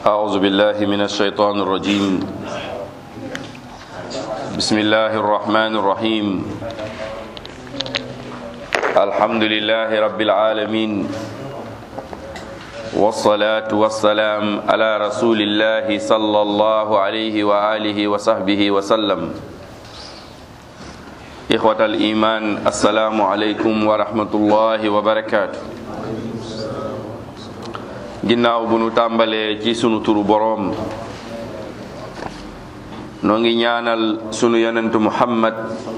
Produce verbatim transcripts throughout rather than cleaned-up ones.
أعوذ بالله من الشيطان الرجيم بسم الله الرحمن الرحيم الحمد لله رب العالمين والصلاة والسلام على رسول الله صلى الله عليه وآله وصحبه وسلم إخوة الإيمان السلام عليكم ورحمة الله وبركاته ginnaaw bu nu tàmbalee ci sunu turu boroom noo ngi ñaanal sunu yonentu muhammad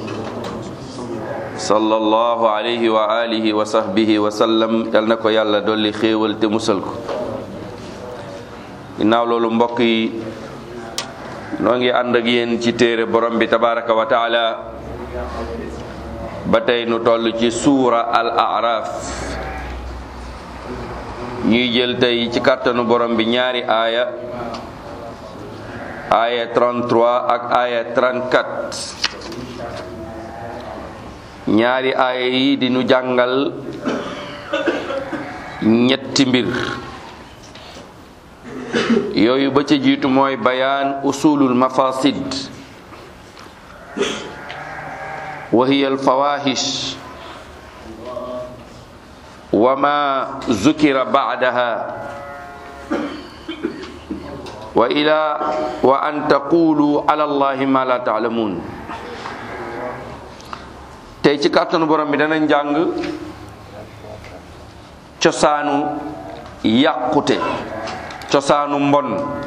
sallallahu alayhi wa alihi wa sahbihi wa sallam yal na ko yàlla dolli xéewal te musal ko ginnaaw loolu mbokk yi noo ngi ànd ak yéen ci téere borom bi tabaraka wa taala ba tey nu toll ci suura al a'raf ñuy jël tey ci kàttanu borom bi ñaari aaya aaya trente-trois ak aaya trente-quatre ñaari aaya yi di nu jàngal ñetti mbir yooyu ba ca jiitu mooy bayaan usulul mafasid wa hiya al fawahish wa ma zukira ba'daha wa ila wa an taqulu ala allahi ma la ta'lamun tey ci kàttanu borom bi danañ jàng cosaanu yàqute cosaanu mbon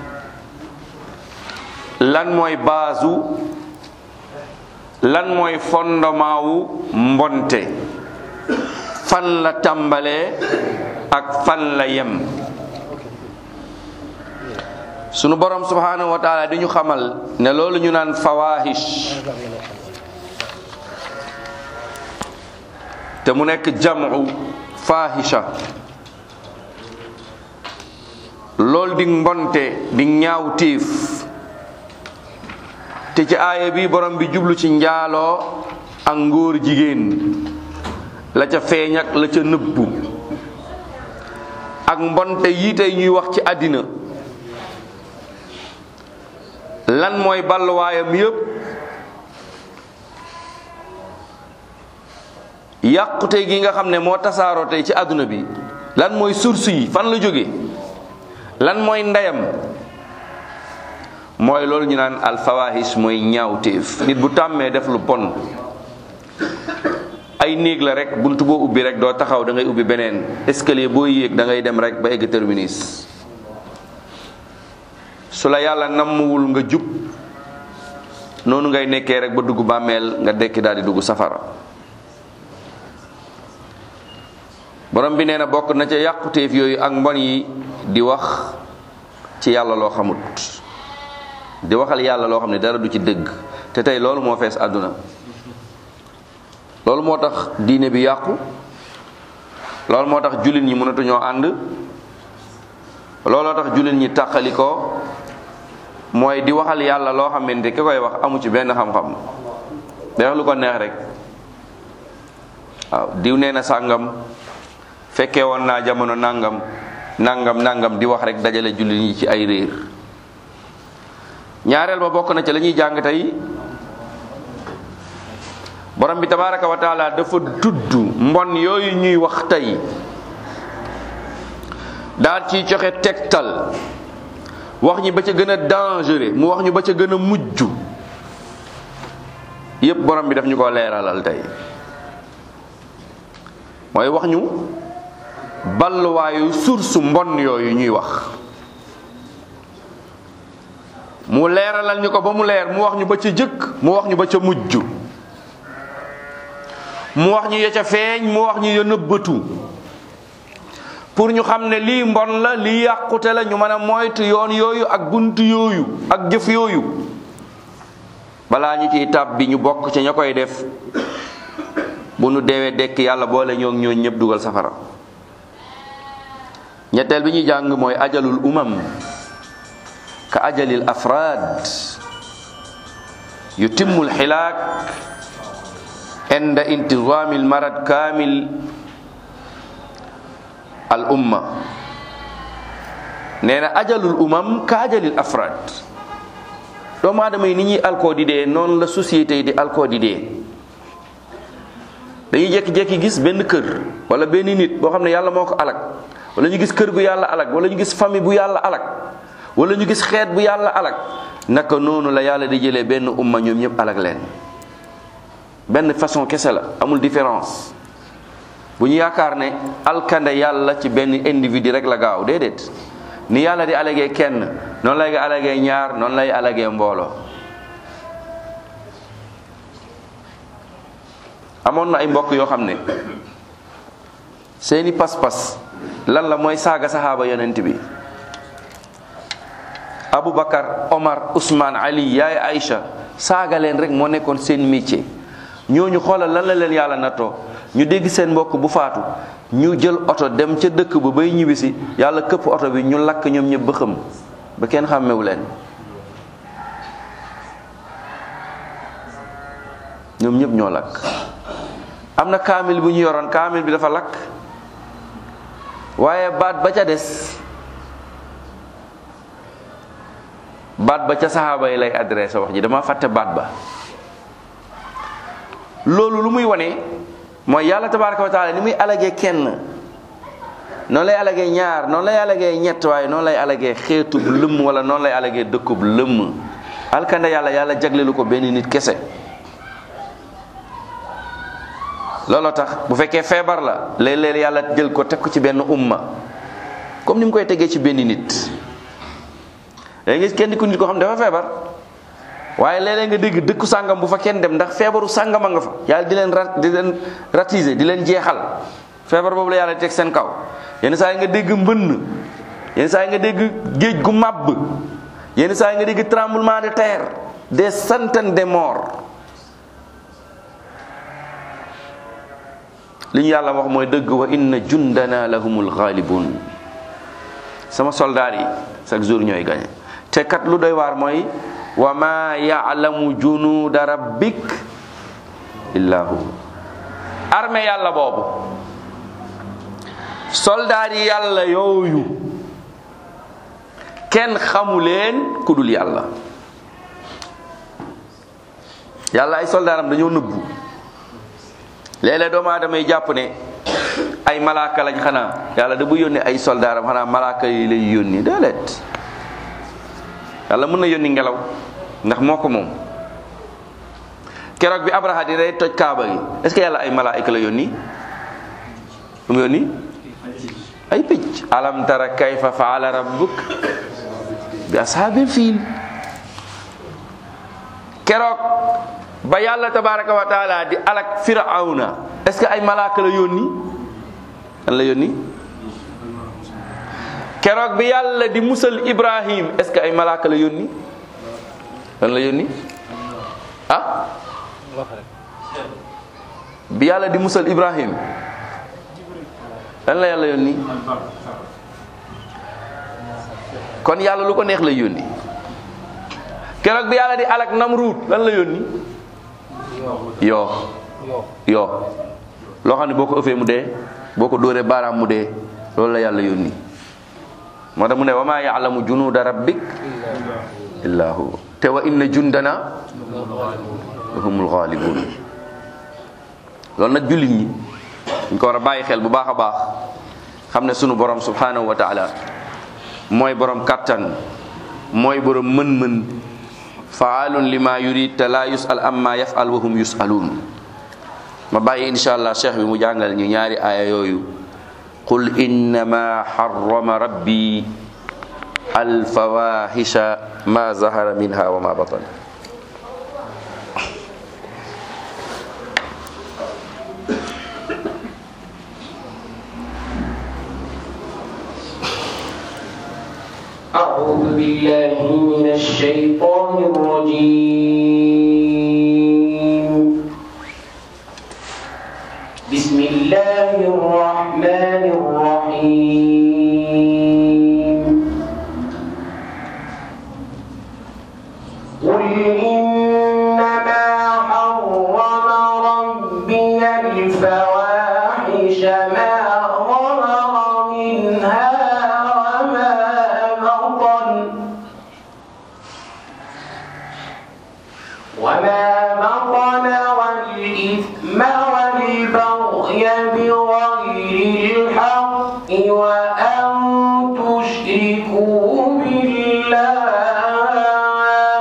lan mooy baasu lan mooy fondement wu mbonte fan la tàmbalee ak fan la yem sunu borom subhanahu wa taala di ñu xamal ne loolu ñu naan fawahish te mu nekk jam'u fahisha loolu di mbonte di ñaawtiif te ci aaya bi borom bi jublu ci njaaloo ak ngóor jigéen la ca feeñ ak la ca nëbbu ak mbonte yii tey ñuy wax ci àddina lan mooy balluwaayam yépp yàqute gi nga xam ne moo tasaaroo tey ci àdduna bi lan mooy source yi fan la jóge lan mooy ndeyam mooy loolu ñu naan alfawaahis mooy ñaawteef nit bu tàmmee def lu bon ay néeg la rek buntu boo ubbi rek doo taxaw da ngay ubbi beneen escalier boo yéeg da ngay dem rek ba egg terminus su la yàlla nammuwul nga jub noonu ngay nekkee rek ba dugg bàmmeel nga dekki daal di dugg safara borom bi nee na bokk na ca yàquteef yooyu ak mbon yi di wax ci yàlla loo xamut di waxal yàlla loo xam ne dara du ci dëgg te tey loolu moo fees àdduna loolu moo tax diine bi yàqu loolu moo tax jullit ñi mënatuñoo ànd looloo tax jullit ñi tàqalikoo mooy di waxal yàlla loo xamante ki koy wax amu ci benn xam-xam day wax lu ko neex rek waaw diw nee na sàngam fekkee woon naa jamono nangam nangam nangam di wax rek dajale jullit ñi ci ay réer ñaareel ba bokk na ci la ñuy jàng tey borom bi tabaraka wa taala dafa tudd mbon yooyu ñuy wax tey daal ciy joxe tegtal wax ñi ba ca gën a dangereux mu wax ñu ba ca gën a mujj yépp borom bi daf ñu ko leeralal tey mooy wax ñu balluwaayu source mbon yooyu ñuy wax mu leeralal ñu ko ba mu leer mu wax ñu ba ca jëkk mu wax ñu ba ca mujj mu wax ñu ya ca feeñ mu wax ñu ya nëbbatu pour ñu xam ne lii mbon la lii yàqute la ñu mën a moytu yoon yooyu ak bunt yooyu ak jëf yooyu balaa ñu ciy tab bi ñu bokk ci ña koy def bu nu deewee dekk yàlla boole ñoo ñoo ñëpp dugal safara ñetteel bi ñuy jàng mooy ajalul umam ka ajalil afraad yutimmul xilaak inda intizamil marad kamil al umma nee na ajalul umam ka ajalil afrad. doomu aadama yi ni ñuy alkoo di dee noonu la société yi di alkoo di dee. dañuy jékki-jékki gis benn kër wala benn nit boo xam ne yàlla moo ko alak, wala ñu gis kër gu yàlla alak, wala ñu gis famille bu yàlla alak, wala ñu gis xeet bu yàlla alak. naka noonu la yàlla di jëlee benn umma ñoom ñëpp alak leen. benn façon kese la, amul différence. bu ñu yaakaar ne alkande yàlla ci benn individu rek la gaaw, déedéet. ni yàlla di alagee kenn noonu lay alagee ñaar, noonu lay alagee mbooloo. amoon na ay mbokk yoo xam ne seeni pas-pas lan la mooy saaga saxaaba yonent bi. Aboubacar, Omar, Ousmane, Ali, yaay Aïcha saaga leen rek moo nekkoon seen métier. ñooñu xoolal lan la leen yàlla nattoo. ñu dégg seen mbokk bu faatu ñu jël oto dem ca dëkk ba bay ñibbisi yàlla këpp oto bi ñu lakk ñoom ñëpp ba xëm ba kenn xàmmewu leen. ñoom ñëpp ñoo lakk. am na kaamil bu ñu yoroon, kaamil bi dafa lakk waaye baat ba ca des baat ba ca saxaaba yi lay adressé wax ji, dama fàtte baat ba. loolu lu muy wane mooy yàlla tabaraka wa taala ni muy alagee kenn noonu lay alagee ñaar, noonu lay alagee ñett, waaye noonu lay alagee xeetub lëmm wala noonu lay alagee dëkkub lëmm. alkande yàlla yàlla jagleelu ko benn nit kese. looloo tax bu fekkee feebar la léeg-léeg yàlla jël ko teg ko ci benn umma comme ni mu koy tegee ci benn nit. léegi gis kenn ku nit koo xam ne dafa feebar waaye léeg-léeg nga dégg dëkku sàngam bu fa kenn dem ndax feebaru sàngama nga fa, yàlla di leen rat di leen ratiser di leen jeexal. feebar boobu la yàlla teg seen kaw. yenn saa yi nga dégg mbënn, yenn saa yi nga dégg géej gu màbb, yenn saa yi nga dégg tremblement de terre, des centaines de morts. li ñu yàlla wax mooy dëgg. wa inna jundana lahumul ghalibun. sama soldaar yi chaque jour ñooy gañe. te kat lu doy waar mooy wa ma ya'lamu junuuda rabbik illa hu. armée yàlla boobu, soldaar yi yàlla yooyu kenn xamu leen ku dul yàlla. yàlla ay soldaaram dañoo nëbbu. léeg-léeg doomu aadama yi jàpp ne ay malaaka lañ, xanaa yàlla da bu yónnee ay soldaaram xanaa malaaka yi lay yónni. déedéet, yàlla mën na yónni ngelaw ndax moo ko moom. keroog bi Abraha di day toj kaaba gi, est-ce que yàlla ay malaaka la yónni? lu mu yónni? ay picc. alam tara kayfa faala rabbuk bi ashaabil fiil. keroog ba yàlla tabaraka wa taala di alak firawna, est-ce que ay malaaka la yónni? lan la yónni? keroog bi yàlla di musal Ibrahim, est-ce que ay malaaka la yónni? lan la yónni? ah bi yàlla di musal Ibrahim lan la yàlla yónni? kon yàlla lu ko neex la yónni. keroog bi yàlla di alak Namruud lan la yónni? yoo yoo loo xam ne boo ko ëffee mu dee, boo ko dóoree baaraam mu dee. loolu la yàlla yónni. moo tax mu ne wa maa ya'lamu junuuda rabbik illaa hu. te wa inna jundana humul ghalibun. loolu nag jullit ñi ñu ko war a bàyyi xel bu baax a baax, xam ne sunu borom subhanahu wa taala mooy borom kattan, mooy borom mën-mën. faalun lima yurid te la yusal amma yafal wa hum yusalun. ma bàyyi insha allah cheikh bi mu jàngal ñu ñaari aaya yooyu. qul innama harrama rabbi alfawahisha ma zahara minha wa ma batan. أعوذ بالله من الشيطان الرجيم. بسم الله الرحمن الرحيم. قل إنما حرم ربي الفواحش ما ظهر منها وما وما بطن والإثم والبغي بغير الحق وأن تشركوا بالله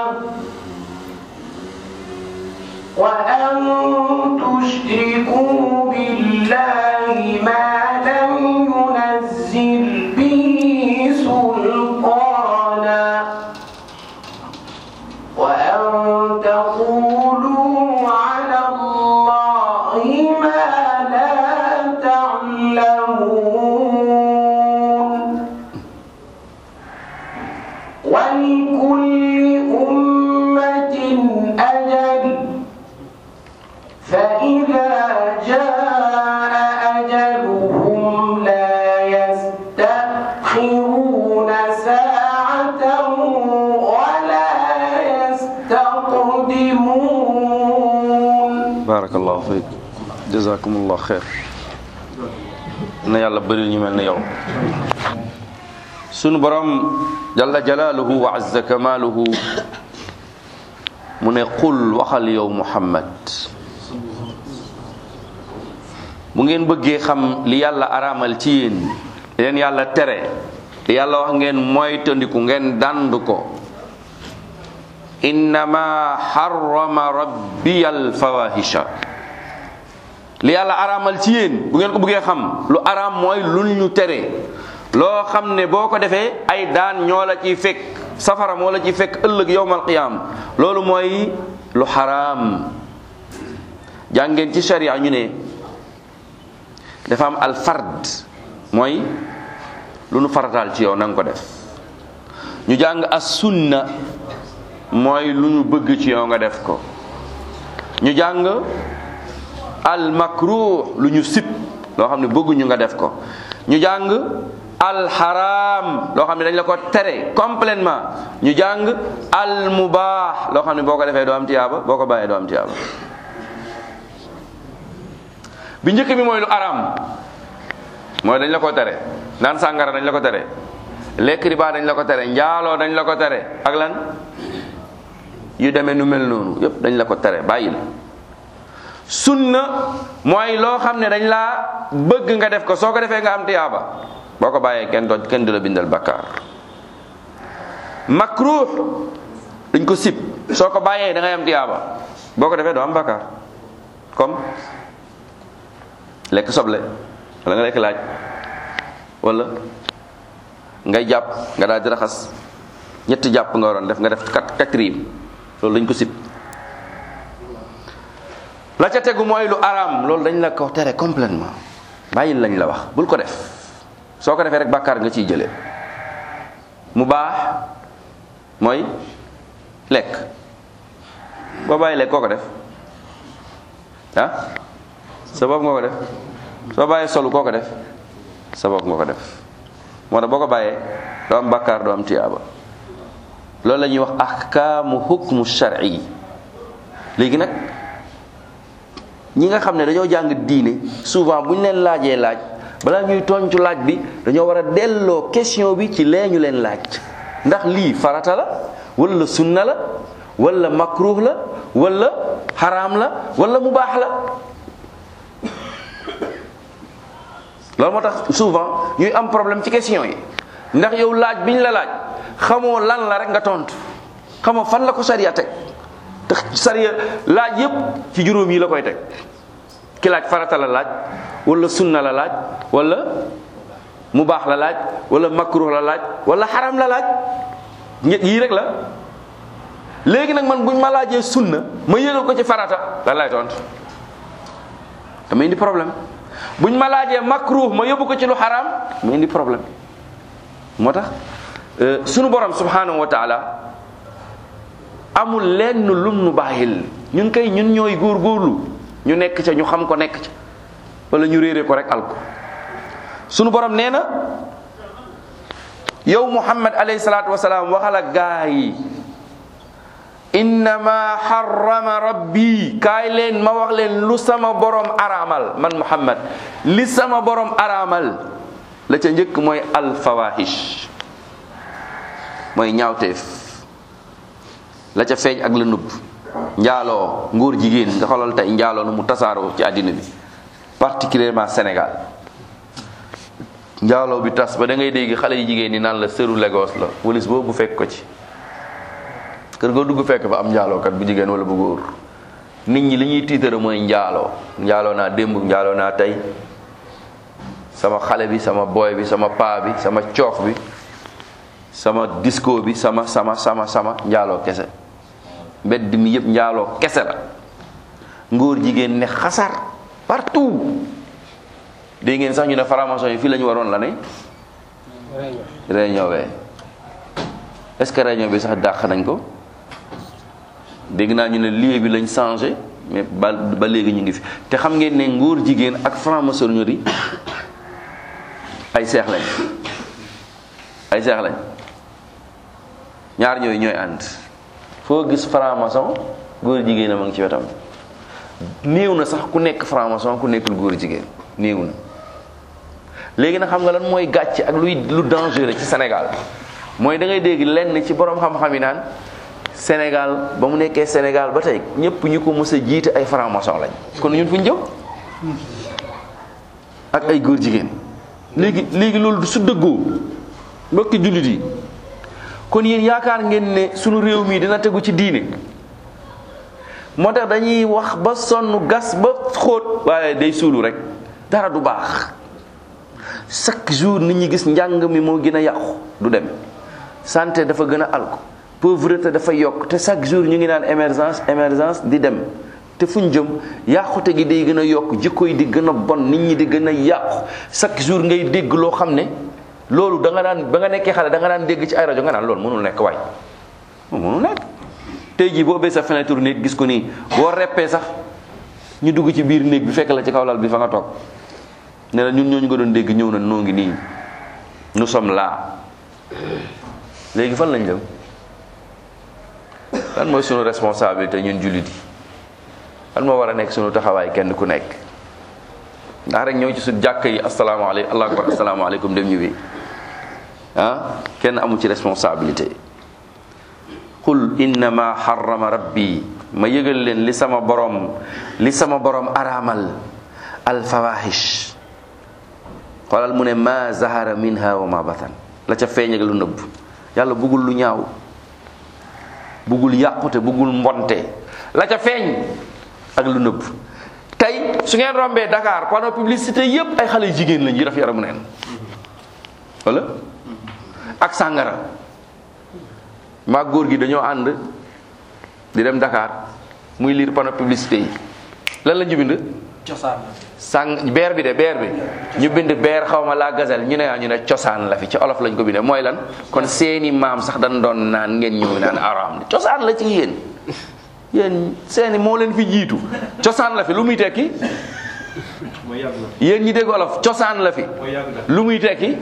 وأن تشركوا بالله ما لم ينزل به سلطانا وأن تقولوا على الله ما لا تعلمون ولكل أمة أجل فإذا جاء أجلهم لا يستأخرون ساعة ولا يستقدمون. بارك الله فيك جزاكم الله خير. na yàlla bëril ñu mel ne yow. sunu borom jalla jalaaluhu wa azza kamaaluhu mu ne qul waxal yow Muhammad bu ngeen bëggee xam li yàlla araamal ci yéen li leen yàlla tere li yàlla wax ngeen moytandiku ngeen dànd ko innama harrama rabbiyal fawahisha li yàlla araamal ci yéen bu ngeen ko bëggee xam lu araam mooy lu ñu tere loo xam ne boo ko defee ay daan ñoo la ciy fekk safara moo la ciy fekk ëllëg yowmal qiyaam loolu mooy lu xaraam jàngeen ci sharia ñu ne dafa am alfard mooy lu nu farataal ci yow na nga ko def ñu jàng as sunna mooy lu ñu bëgg ci yow nga def ko ñu jàng al makruh lu ñu sib loo xam ne bëgguñu nga def ko ñu jàng al haram loo xam ne dañ la ko tere complètement ñu jàng al mubah loo xam ne boo ko defee doo am tiyaaba boo ko bàyyee doo am tiyaaba bi njëkk bi mooy lu araam mooy dañ la ko tere naan sàngara dañ la ko tere lekk riba dañ la ko tere njaaloo dañ la ko tere ak lan yu demee nu mel noonu yépp dañ la ko tere bàyyil sunna mooy loo xam ne dañ laa bëgg nga def ko soo ko defee nga am tiyaaba boo ko bàyyee kenn doo kenn du la bindal bakkaar makruh dañ ko sib soo ko bàyyee da ngay am tiyaaba boo ko defee doo am bakkaar comme lekk soble wala nga lekk laaj wala ngay jàpp nga daal di raxas ñetti jàpp nga waroon def nga def quatrième loolu dañ ko sib la ca tegu mooy lu araam loolu dañ la ko tere complètement bàyyil lañ la wax bul ko def soo ko defee rek bàkkaar nga ciy jëlee mu baax mooy lekk boo bàyyi lekk koo ko def ah sa bopp nga ko def soo bàyyee solu koo ko def sa bopp nga ko def moo tax boo ko bàyyee doo am bàkkaar doo am tiyaaba loolu la ñuy wax ahkaamu hukmu shar'i léegi nag ñi nga xam ne dañoo jàng diine souvent bu ñu leen laajee laaj balaa ñuy tontu laaj bi dañoo war a delloo question bi ci lee ñu leen laaj ndax lii farata la wala sunna la wala makruh la wala haram la wala mubaax la loolu moo tax souvent ñuy am problème ci question yi ndax yow laaj bi ñu la laaj xamoo lan la rek nga tontu xamoo fan la ko sariya teg te sariya laaj yépp ci juróom yi la koy teg ki laaj farata la laaj wala sunna la laaj wala mubaax la laaj wala makruh la laaj wala xaram la laaj ñett yii rek la léegi nag man buñ ma laajee sunna ma yëgal ko ci farata lan lay tontu dama indi problème buñ ma laajee makruh ma yóbbu ko ci lu xaram ma indi problème moo tax sunu borom subhanahu wa taala amul lenn lum nu bàyyil ñun kay ñun ñooy góorgóorlu ñu nekk ca ñu xam ko nekk ca wala ñu réere ko rek alko sunu borom nee na yow Muhammad alayhi salaatu wasalaam waxal ak gaa yi innama harrama rabbi kaay leen ma wax leen lu sama borom araamal man Muhammad li sama borom araamal la ca njëkk mooy alfawahish mooy ñaawteef la ca feeñ ak la nubb njaaloo ngóor jigéen nga xoolal tey njaaloo nu mu tasaaroo ci àddina bi particulièrement Sénégal njaaloo bi tas ba da ngay dégg xale yi jigéen ñi naan la sëru Lagos la walis boobu fekk ko ci kër goo dugg fekk fa am njaalookat bu jigéen wala bu góor nit ñi li ñuy tiitara mooy njaaloo njaaloo naa démb njaaloo naa tey sama xale bi sama boy bi sama paa bi sama coof bi sama disco bi sama sama sama sama njaaloo kese mbedd mi yëpp njaaloo kese la ngóor jigéen ne xasar partout dégg ngeen sax ñu ne franc-maçon yi fii la ñu waroon la ne réunion we est-ce que réunion bi sax dàq nañ ko dégg naa ñu ne lieu bi lañ changé mais ba ba léegi ñu ngi fi te xam ngeen ne ngóor jigéen ak franc-maçonnerie ay seex lañ ay seex lañ ñaar ñooyu ñooy ànd foo gis franc-maçon góor jigéen a ma ngi ci wetam néew na sax ku nekk franc-maçon ku nekkul góor jigéen néew na léegi nag xam nga lan mooy gàcc ak luy lu dangereux ci Sénégal mooy da ngay dégg lenn ci borom xam-xam yi naan Sénégal ba mu nekkee Sénégal ba tey ñëpp ñu ko mës a jiite ay franc-maçon lañ kon ñun fu ñu jëm ak ay góor jigéen léegi léegi loolu su dëggoo mbokki jullit yi kon yéen yaakaar ngeen ne sunu réew mi dina tegu ci diine moo tax dañuy wax ba sonn gas ba xóot waaye day suulu rek dara du baax chaque jour nit ñi gis njàng mi moo gën a yàqu du dem santé dafa gën a alko pauvreté dafa yokk te chaque jour ñu ngi naan émergence émergence di dem te fuñ jëm yàqute gi day gën a yokk jikko yi di gën a bon nit ñi di gën a yàqu chaque jour ngay dégg loo xam ne loolu da nga daan ba nga nekkee xale da nga daan dégg ci ay rajo nga naan loolu mënul nekk waay mënul nekk tey jii boo bee sa fenêtre néeg gis ko nii boo reppee sax ñu dugg ci biir néeg bi fekk la ci kaw lal bi fa nga toog ne la ñun ñooñu nga doon dégg ñëw na noo ngi nii nous sommes là léegi fan lañ jëm lan mooy sunu responsabilité ñun jullit yi lan moo war a nekk sunu taxawaay kenn ku nekk ndax rek ñëw ci su jàkk yi asalaamaaleykum allahu akbar asalaamaaleykum dem ñu bi ah kenn amu ci responsabilité qul innama harrama rabbi ma yëgal leen li sama borom li sama borom araamal alfawahish xoolal mu ne ma zahara minha wa ma batan la ca feeñ ak lu nëbb yàlla bëggul lu ñaaw bëggul yàqute bëggul mbonte la ca feeñ ak lu nëbb tey su ngeen rombee Dakar panneau publicité yépp ay xale jigéen lañ yi daf yaramu neen wala ak sàngara maa góor gi dañoo ànd di dem Dakar muy lire panneau publicité yi lan la ñu bind cosaan sàng beer bi de beer bi ñu bind beer xaw ma la gazelle ñu ne ñu ne cosaan la fi ci olof lañ ko bindee mooy lan kon seeni maam sax dañ doon naan ngeen ñëw naan araam cosaan la ci yéen yéen seeni moo leen fi jiitu cosaan la fi lu muy tekki yéen ñi dégg olof cosaan la fi lu muy tekki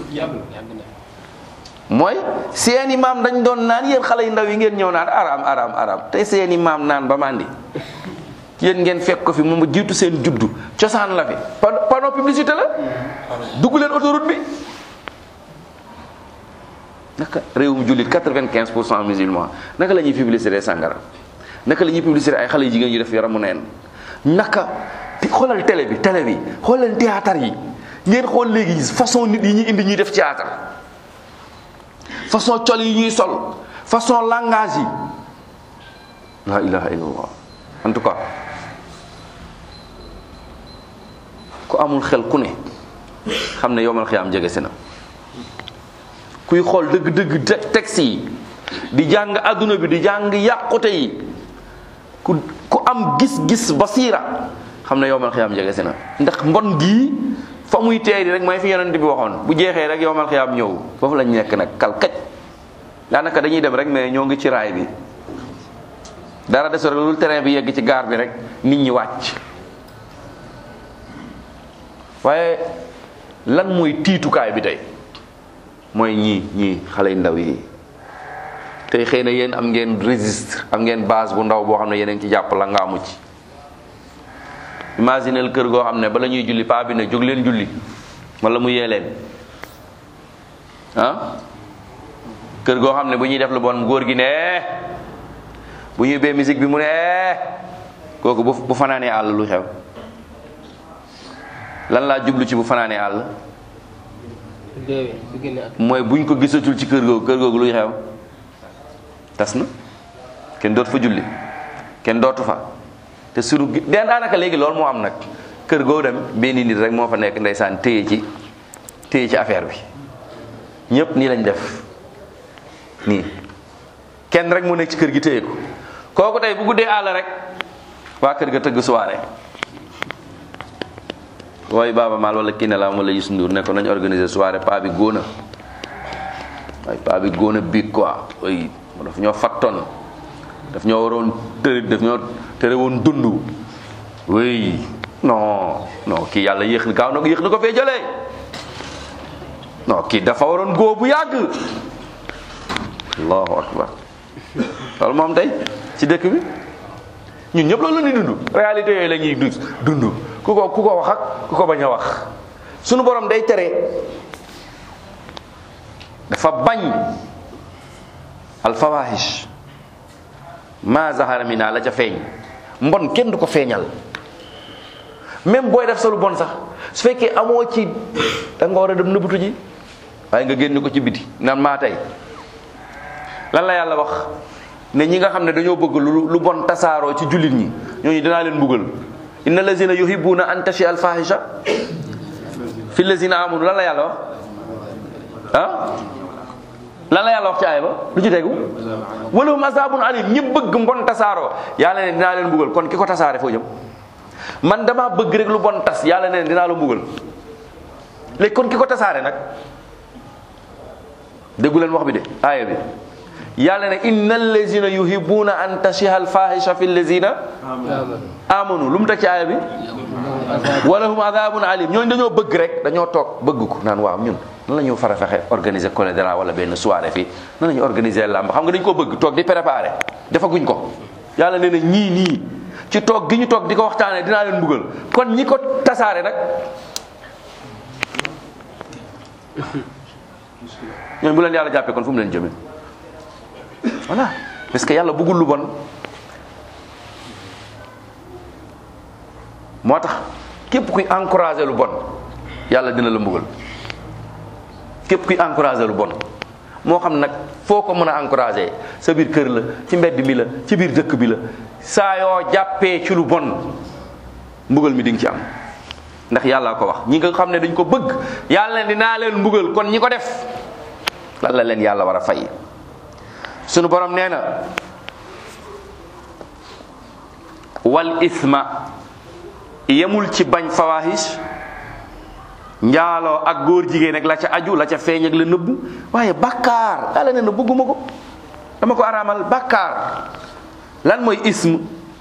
mooy seeni maam dañ doon naan yéen xale yu ndaw yi ngeen ñëw naan araam araam araam te seeni maam naan ba màndi yéen ngeen fekk ko fi moom jiitu seen juddu cosaan la fi panneau publicité la dugg leen autoroute bi naka réewum jullit quatre-vingt-quinze pour cent musulman naka la ñuy publicité sàngara naka la ñuy publicité ay xale yu jigéen yu def yaramu neen naka xoolal télé bi télé bi xoolal théâtre yi ngeen xool léegi façon nit yi ñuy indi ñuy def théâtre façon col yi ñuy sol façon langage yi la ilaha illallah en tout cas ku amul xel ku ne xam ne yowmal xiyaam jege si na kuy xool dëgg-dëgg texte yi di jàng adduna bi di jàng yàqute yi ku ku am gis-gis basiira xam ne yowmal xiyaam jege si na ndax mbon gii fa muy teeri rek mooy fi yonent bi waxoon bu jeexee rek yowmal xiyaam ñëw foofu lañ nekk nag kalkaj daanaka dañuy dem rek mais ñoo ngi ci raay bi dara deso rek lu terrain bi yegg ci gaar bi rek nit ñi wàcc waaye lan mooy tiitukaay bi tey mooy ñii ñii xale yu ndaw yi tey xëy na yéen am ngeen registre am ngeen base bu ndaw boo xam ne yeneen ci jàpp la nga amu ci imaginel kër goo xam ne bala ñuy julli paa bi ne jóg leen julli wala mu yee leen ah kër goo xam ne bu ñuy def lu bon góor gi ne bu ñu ubbee musique bi mu ne eh kooku bu bu fanaanee àll lu xew lan laa jublu ci bu fanaanee àll mooy buñ ko gisatul ci kër googu kër googu luy xew tas na kenn dootu fa julli kenn dootu fa te sunu gi den daanaka léegi loolu moo am nag kër goo dem benn nit rek moo fa nekk ndeysaan téye ci téye ci affaire bi ñëpp nii lañ def nii kenn rek mu nekk ci kër gi téye ko kooku tey bu guddee àll rek waa kër ga tëgg soirée wooy Baaba Maal wala kii ne la wala Youssou Ndour ne ko nañ organiser soirée paa bi góona waaye paa bi góona biig quoi oy daf ñoo fattoon daf ñoo waroon tëri daf ñoo tere woon dund oui non non kii yàlla yéex na gaaw na ko yéex na ko fee jëlee non kii dafa waroon góo bu yàgg allahu akbar loolu moom tey ci dëkk bi ñun ñëpp loolu la ñuy dund réalité yooyu la ñuy dund ku ko ku ko wax ak ku ko bañ a wax sunu borom day tere dafa bañ alfawahish ma zahara mina la ca feeñ mbon kenn du ko feeñal même booy def sa lu bon sax su fekkee amoo ci da nga war a dem nëbbutu ji waaye nga génn ko ci biti naan maa tey lan la yàlla wax ne ñi nga xam ne dañoo bëgg lu lu bon tasaaroo ci jullit ñi ñooñu dinaa leen mbugal inna lazina yuhibbuna an tashi al fahisha fi lazina amanu lan la yàlla wax ah lan la yàlla wax ci aaya ba lu ci tegu walahum azabun alim ñi bëgg mbon tasaaroo yàlla ne dinaa leen mbugal kon ki ko tasaare foo jëm man dama bëgg rek lu bon tas yàlla ne dinaa la mbugal léegi kon ki ko tasaare nag déggu leen wax bi de aaya bi yàlla ne innal lazina yuhibbuna an tashiha al fahisha fi lazina amanu lu mu teg ci aaya bi walahum adabun alim ñooñu dañoo bëgg rek dañoo toog bëgg ko naan waaw ñun nan la ñu fara fexe organiser choléra wala benn soirée fii nan la ñu organiser làmb xam nga dañu ko bëgg toog di préparer defaguñ ko yàlla nee na ñii nii ci toog gi ñu toog di ko waxtaanee dinaa leen mbugal kon ñi ko tasaare nag ñoom bu leen yàlla jàppee kon fu mu leen jëmee voilà parce que yàlla bëggul lu bon moo tax képp kuy encourager lu bon yàlla dina la mbugal képp kuy encourager lu bon moo xam nag foo ko mën a encourager sa biir kër la ci mbedd mi la ci biir dëkk bi la saa yoo jàppee ci lu bon mbugal mi di nga ci am ndax yàlla ko wax ñi nga xam ne dañ ko bëgg yàlla ne dinaa leen mbugal kon ñi ko def lan la leen yàlla war a fay sunu borom nee na wal isma yemul ci bañ fawahis njaaloo ak góor jigéen ak la ca aju la ca feeñ ak la nëbbu waaye bàkkaar yàlla nee na bëgguma ko dama ko araamal bàkkaar lan mooy ism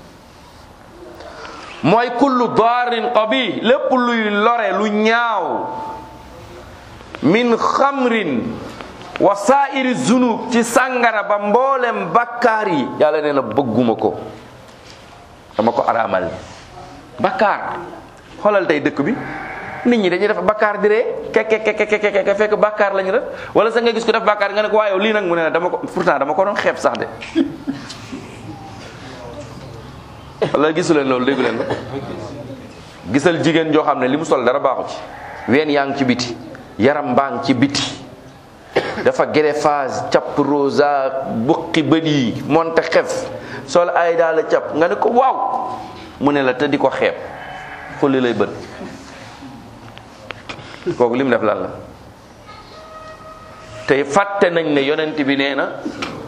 mooy kullu daarin qabi lépp luy lore lu ñaaw min xamrin wa saa'iri zunub ci sàngara ba mboolem bakkaar yi yàlla nee na bëgguma ko dama ko araamal bakkaar xoolal tey dëkk bi nit ñi dañuy def bakkaar di ree keke keke keke fekk bakkaar lañu def wala sa nga gis ko def bakkaar nga ne ko waaye lii nag mu ne dama ko pourtant dama ko doon xeeb sax de wala gisu leen loolu déggu leen ko gisal jigéen joo xam ne li mu sol dara baaxu ci ween yaa ngi ci biti yaram baa ngi ci biti dafa greffage cap rosa buqi bët yi monte xef sol ay daal la cap nga ne ko waaw mu ne la te di ko xeeb xulli lay bët kooku li mu def lan la te fàtte nañ ne yonent bi nee na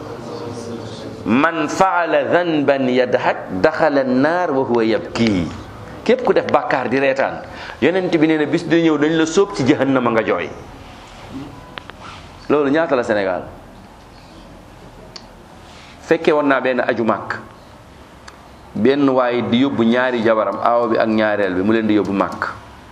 man faala dhanban yadhak daxala naar wa huwa yabki képp ku def bàkkaar di reetaan yonent bi nee na bis di ñëw dañ la sóob ci jahannama nga jooy loolu ñaata la Sénégal fekkee woon naa benn aju màkk benn waaye di yóbbu ñaari jabaram aaw bi ak ñaareel bi mu leen di yóbbu màkk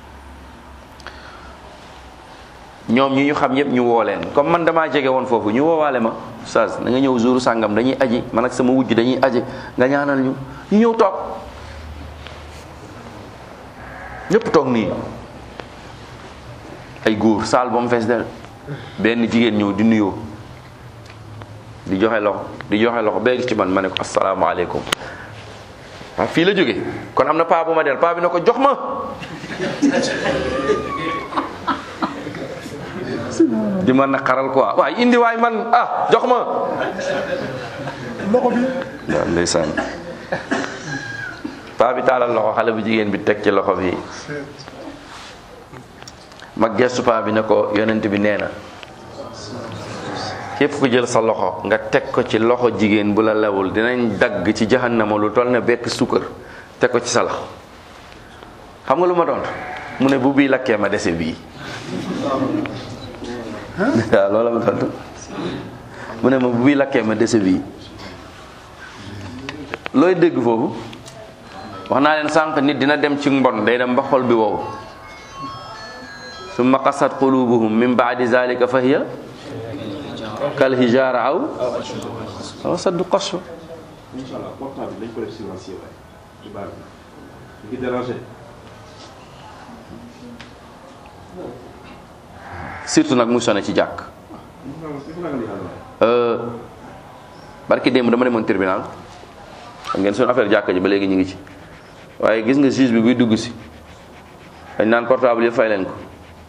ñoom ñi ñu xam ñëpp ñu woo leen comme man damaa jege woon foofu ñu woowaale ma sas da nga ñëw jouru sàngam dañuy aji man ak sama wujj dañuy aji nga ñaanal ñu ñu ñëw toog ñëpp toog nii ay góor saal ba mu fees del benn jigéen ñëw di nuyoo di joxe loxo di joxe loxo ba gis ci man ma ne ko asalaamaaleykum waaw fii la jóge kon am na paa bu ma del paa bi ne ko jox ma di ma naqaral quoi waaye indi waay man ah jox ma loxo bi waaw ndeysaan paa bi taalal loxo xale bu jigéen bi teg ci loxo bi ma gestu paa bi ne ko yonent bi nee na képp ku jël sa loxo nga teg ko ci loxo jigéen bu la lewul dinañ dagg ci jahannama lu toll ne bekk sukkar teg ko ci sa loxo xam nga lu ma doon mu ne bu bii lakkee ma dese bii waaw loolu la ma doon mu ne ma bu bii lakkee ma dese bii looy dégg foofu wax naa leen sànq nit dina dem ci mbon day dem ba xol bi wow summa qasat qulubuhum min ba'di zalika fa hiya kal hijara aw aw saddu qaswa inshallah portable dañ ko def silencieux waay ci baal bi ngi déranger surtout nag muy sonné ci jàkk euh barki démb dama demoon tribunal xam ngeen suñu affaire jàkk ji ba léegi ñu ngi ci waaye gis nga juge bi buy dugg si dañ naan portable yi fay leen ko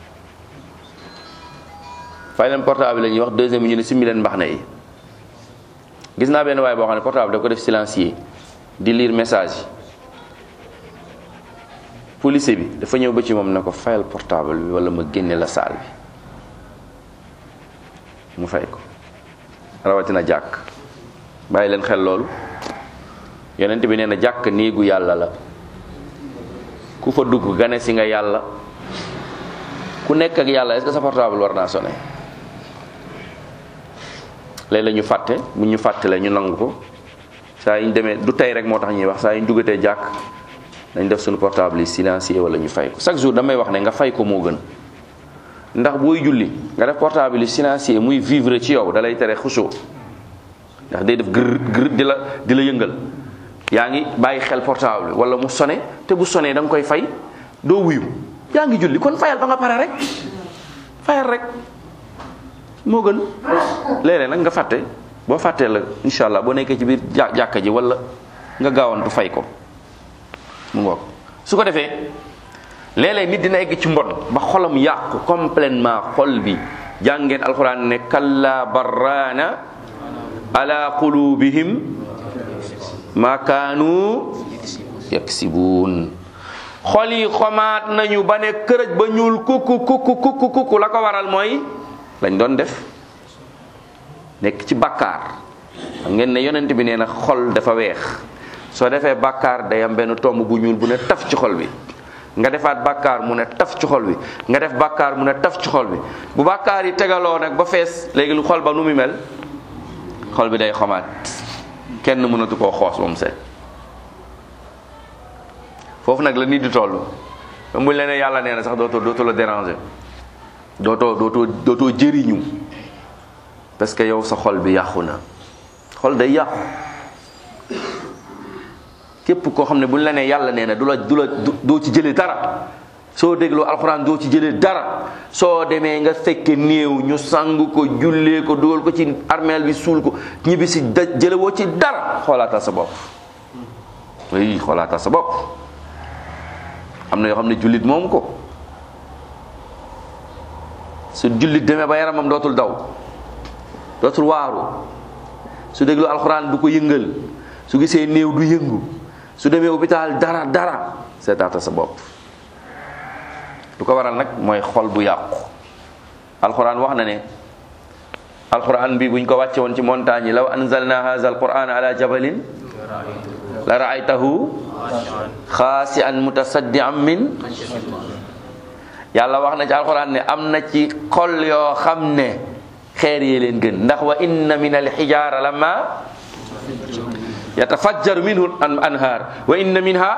fay leen portable la ñuy wax deuxième bi ñu ne simmi leen mbax na yi gis naa benn waaye boo xam ne portable da ko def silencieux di lire message yi policier bi dafa ñëw ba ci moom ne ko fayal portable bi wala ma génne la salle bi mu fay ko rawatina jàkk bàyyi leen xel loolu yonent bi nee na jàkk néegu yàlla la ku fa dugg gane si nga yàlla ku nekk ak yàlla est-ce que sa portable war naa sonné léegi la ñu fàtte bu ñu fàttalee ñu nangu ko saa yi ñu demee du tey rek moo tax ñuy wax saa yi ñu duggatee jàkk dañ def suñu portable yi silencieux wala ñu fay ko chaque jour damay wax ne nga fay ko moo gën ndax booy julli nga def portable yi silencieux muy vivre ci yow dalay tere xusoo ndax day def gër gër di la di la yëngal yaa ngi bàyyi xel portable wala mu sonné te bu sonné da nga koy fay doo wuyu yaa ngi julli kon fayal ba nga pare rek fayal rek moo gën léeg-léeg nag nga fàtte boo fàttee la incha allah boo nekkee ci biir jà jàkka ji wala nga gaawantu fay ko mu ngoog su ko defee léeg-léeg nit dina egg ci mbon ba xolam yàqu complètement xol bi jàngeen alxuraan ne kalla barraana ala qulubihim ma kaanu yaksibuun xol yi xomaat nañu ba ne kërëj ba ñuul kukku kukku kukku kukku la ko waral mooy lañ doon def nekk ci bàkkaar xam ngeen ne yonent bi nee na xol dafa weex soo defee bàkkaar day am benn tomb bu ñuul bu ne taf ci xol bi nga defaat bàkkaar mu ne taf ci xol bi nga def bàkkaar mu ne taf ci xol bi bu bàkkaar yi tegaloo nag ba fees léegi lu xol ba nu mu mel xol bi day xomaat kenn mënatu koo xoos moom seet foofu nag la nit di toll même buñ la ne yàlla nee na sax dootoo dootoo la déranger dootoo dootoo dootoo jëriñu parce que yow sa xol bi yàqu na xol day yàqu képp koo xam ne buñ la ne yàlla nee na du la du la doo ci jëlee dara soo dégloo alxuraan doo ci jëlee dara soo demee nga fekke néew ñu sang ko jullee ko dugal ko ci armeel bi suul ko ñibbi si da jële woo ci dara xoolaatal sa bopp oui xoolaatal sa bopp am na yoo xam ne jullit moom ko su jullit demee ba yaramam dootul daw dootul waaru su déglu alxuraan du ko yëngal su gisee néew du yëngu su demee hôpital dara dara seetaata sa bopp lu ko waral nag mooy xol bu yàqu alxuraan wax na ne alxuraan bi buñ ko wàcce woon ci montagne yi law anzalna hadha alquran ala jabalin la ra'aytahu xaasi'an mutasaddi'an min yàlla wax na ci alxuraan ne am na ci xol yoo xam ne xeer yee leen gën ndax wa inna min alxijaara lama yatafajjaru minhu an anhaar wa inna minha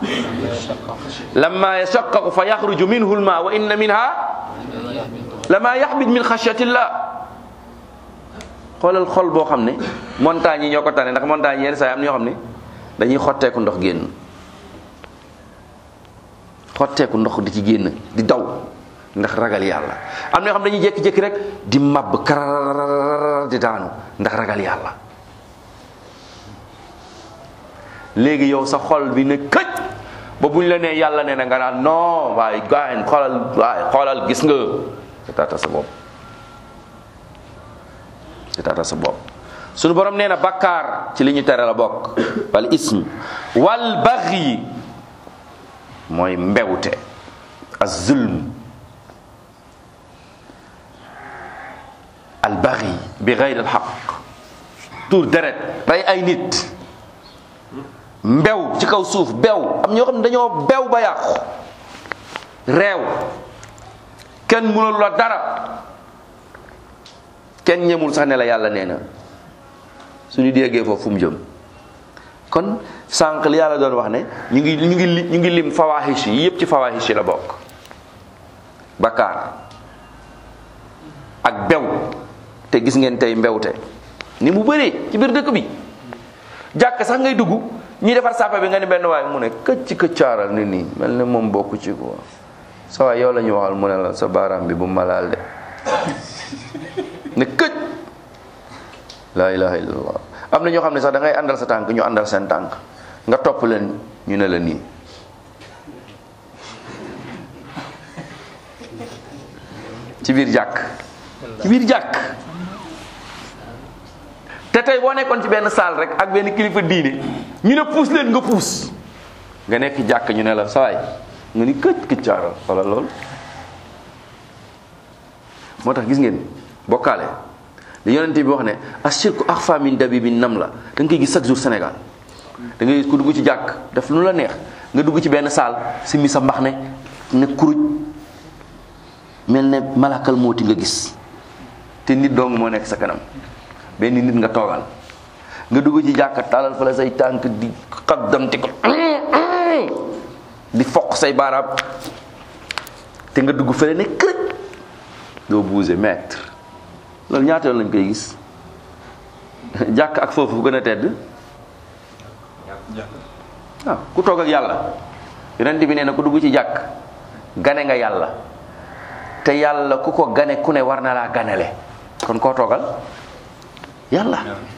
lama yashaqqaqu fa yaxruju minhu alma wa inna minha lama yaxbit min xashyatillah xoolal xol boo xam ne montagne yi ñoo ko tane ndax montagne yenn saa yi am na ñoo xam ne dañuy xotteeku ndox génn xotteeku ndox di ci génn di daw ndax ragal yàlla. am na yoo xam dañuy jékki-jékki rek di màbb karar di daanu ndax ragal yàlla. léegi yow sa xol bi ne këj ba buñ la nee yàlla nee na nga naan non waaye gaañ xoolal waaye xoolal gis nga taata sa bopp taata sa bopp. sunu borom nee na bakkaar ci li ñu tere la bokk. wal ism wal baghi mooy mbewte az-zulm al baghi bi ghayri al haqq tur deret rey ay nit mbew ci kaw suuf bew am ñoo xam ne dañoo bew ba yàqu réew kenn mënul la dara kenn ñemul sax ne la yàlla nee na suñu déggee foofu fu mu jëm. kon sànq li yàlla doon wax ne ñu ngi ñu ngi ñu ngi lim fawaahish yi yépp ci fawaahish yi la bokk. bakkaar ak bew te gis ngeen tey mbewte ni mu bëree ci biir dëkk bi jàkk sax ngay dugg ñi defar sàppa bi nga ni benn waaye mu ne këcc këccaaral nit nii mel ne moom bokku ci quoi sa waay yow la ñu waxal mu ne la sa baaraam bi bu malaal de ne këcc laa ilaha illallah. am na ñoo xam ne sax da ngay àndal sa tànk ñu àndal seen tànk nga topp leen ñu ne la nii ci biir jàkk ci biir jàkk te tey boo nekkoon ci benn saal rek ak benn kilifa diine ñu ne puus leen nga puus nga nekk jàkk ñu ne la sawaay nga ni këcc këccaaral wala lool. moo tax gis ngeen bokkaale li yonente bi wax ne ashirku axfa min dabibin nam la da nga koy gis chaque jour Sénégal da ngay gis ku dugg ci jàkk def lu la neex nga dugg ci benn saal si mi sa mbax ne ne kuruj mel ne malakal mooti nga gis te nit dong moo nekk sa kanam benn nit nga toogal nga dugg ci jàkk taalal fa la say tànk di xaddamti ko di foq say baaraam te nga dugg fële ne kërëj doo bouger mètre loolu ñaata yoon lañ koy gis jàkk ak foofu gën a tedd waaw ku toog ak yàlla yonent bi nee na ku dugg ci jàkk gane nga yàlla te yàlla ku ko gane ku ne war na laa ganale kon koo toogal yàlla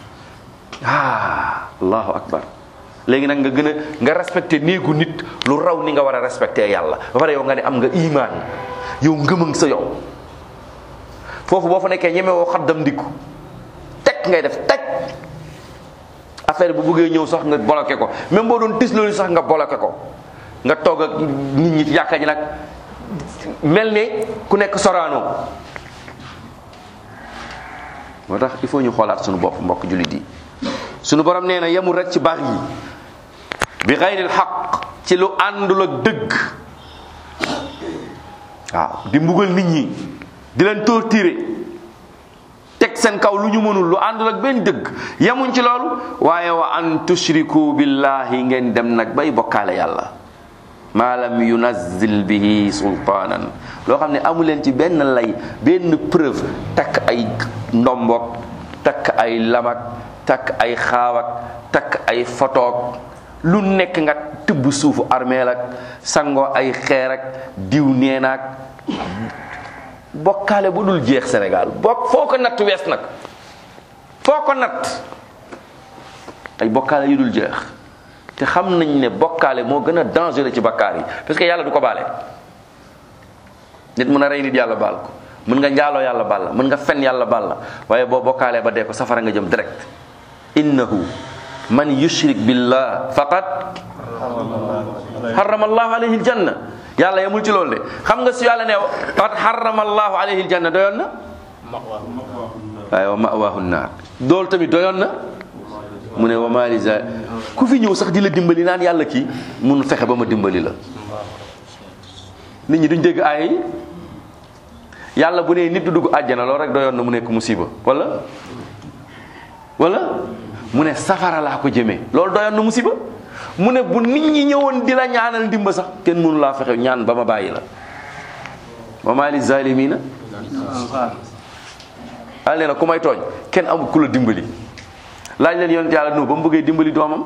ah allahu akbar. léegi nag nga gën a nga respecté néegu nit lu raw ni nga war a respecté yàlla ba pare yow nga ne am nga imaan yow ngëmëng sa yow foofu boo fa nekkee ñemewoo xaddam ndikku teg ngay def teg affaire bu bëggee ñëw sax nga bloqué ko même boo doon tis loolu sax nga bloqué ko nga toog ak nit ñi ci yàkka ji nag mel ne ku nekk soraanoo. moo tax il faut ñu xoolaat suñu bopp mbokk jullit yi suñu borom nee na yemul rek ci baax yi bi xayril xaq ci lu àndul ak dëgg waaw di mbugal nit ñi di leen torturer teg seen kaw lu ñu mënul lu àndul ak benn dëgg yemuñ ci loolu waaye wa an tushriku billahi ngeen dem nag bay bokkaale yàlla maa lam yunazzil bihi sultaanan loo xam ne amu leen ci benn lay benn preuve takk ay ndombok takk ay lamak takk ay xaawak takk ay fotoog lu nekk nga tibb suufu armeel ak sangoo ay xeer ak diw neenaak bokkaale bu dul jeex Sénégal bokk foo ko natt wees nag foo ko natt ay bokkaale yu dul jeex te xam nañ ne bokkaale moo gën a dangereux ci bakkaar yi parce que yàlla du ko baale nit mën a rey nit yàlla baal ko mën nga njaaloo yàlla baal la mën nga fen yàlla baal la waaye boo bokkaalee ba dee ko safara nga jëm direct innahu man yushrik billah faqad harrama allahu alayhi aljanna yàlla yemul ci loolu de xam nga su yàlla ne faqad harrama allahu alayhi aljanna doyoon na waaye wa ma'wahu naar doolu tamit doyoon na mu ne wa ma li za ku fi ñëw sax di la dimbali naan yàlla kii mun fexe ba ma dimbali la nit ñi duñ dégg aaya yi yàlla bu nee nit du dugg àjjana loolu rek doyoon na mu nekk musiba wala wala mu ne safara laa ko jëmee loolu doyoon na musiba mu ne bu nit ñi ñëwoon di la ñaanal ndimba sax kenn mënu laa fexe ñaan ba ma bàyyi la wa ma li zalimina al nee na ku may tooñ kenn amul ku la dimbali laaj leen yonent yàlla nu ba mu bëggee dimbali doomam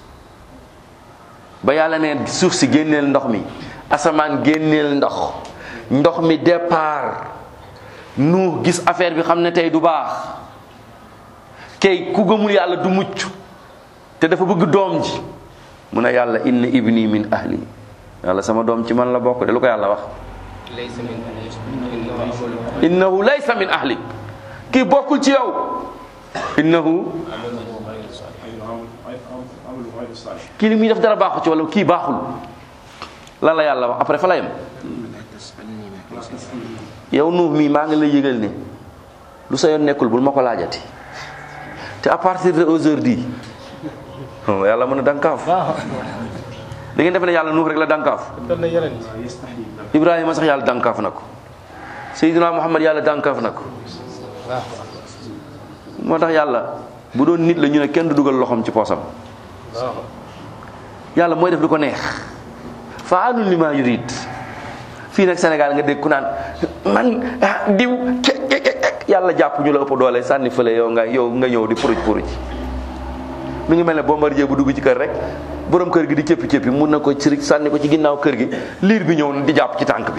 ba yàlla ne suuf si génneel ndox mi asamaan génneel ndox ndox mi départ Nuux gis affaire bi xam ne tey du baax kay ku gëmul yàlla du mucc te dafa bëgg doom ji mu ne yàlla inna ibni min ahli yàlla sama doom ci man la bokk de lu ko yàlla wax innahu laysa min ahli kii bokkul ci yow innahu kii li muy def dara baaxu ci wala kii baaxul lan la yàlla wax après fa la yem yow Nuux mii maa ngi lay yëgal ne lu sa yoon nekkul bul ma ko laajati te à partir de aujourd'hui yàlla mën a dankaaf da ngeen defe ne yàlla Nuux rek la dankaaf Ibrahima sax yàlla dankaaf na ko Seydina Muhammad yàlla dankaaf na ko moo tax yàlla bu doon nit la ñu ne kenn du dugal loxoom ci poosam yàlla mooy def lu ko neex fa'aalun limaa yuriid fii nag Sénégal nga dégg ku naan man ah diw yàlla jàpp ñu la ëpp doole sànni fële yow nga yow nga ñëw di puruj puruj mi ngi mel ne bombardier bu dugg ci kër rek borom kër gi di cëppi cëppi mun na ko ci sànni ko ci ginnaaw kër gi liir bi ñëw di jàpp ci tànk bi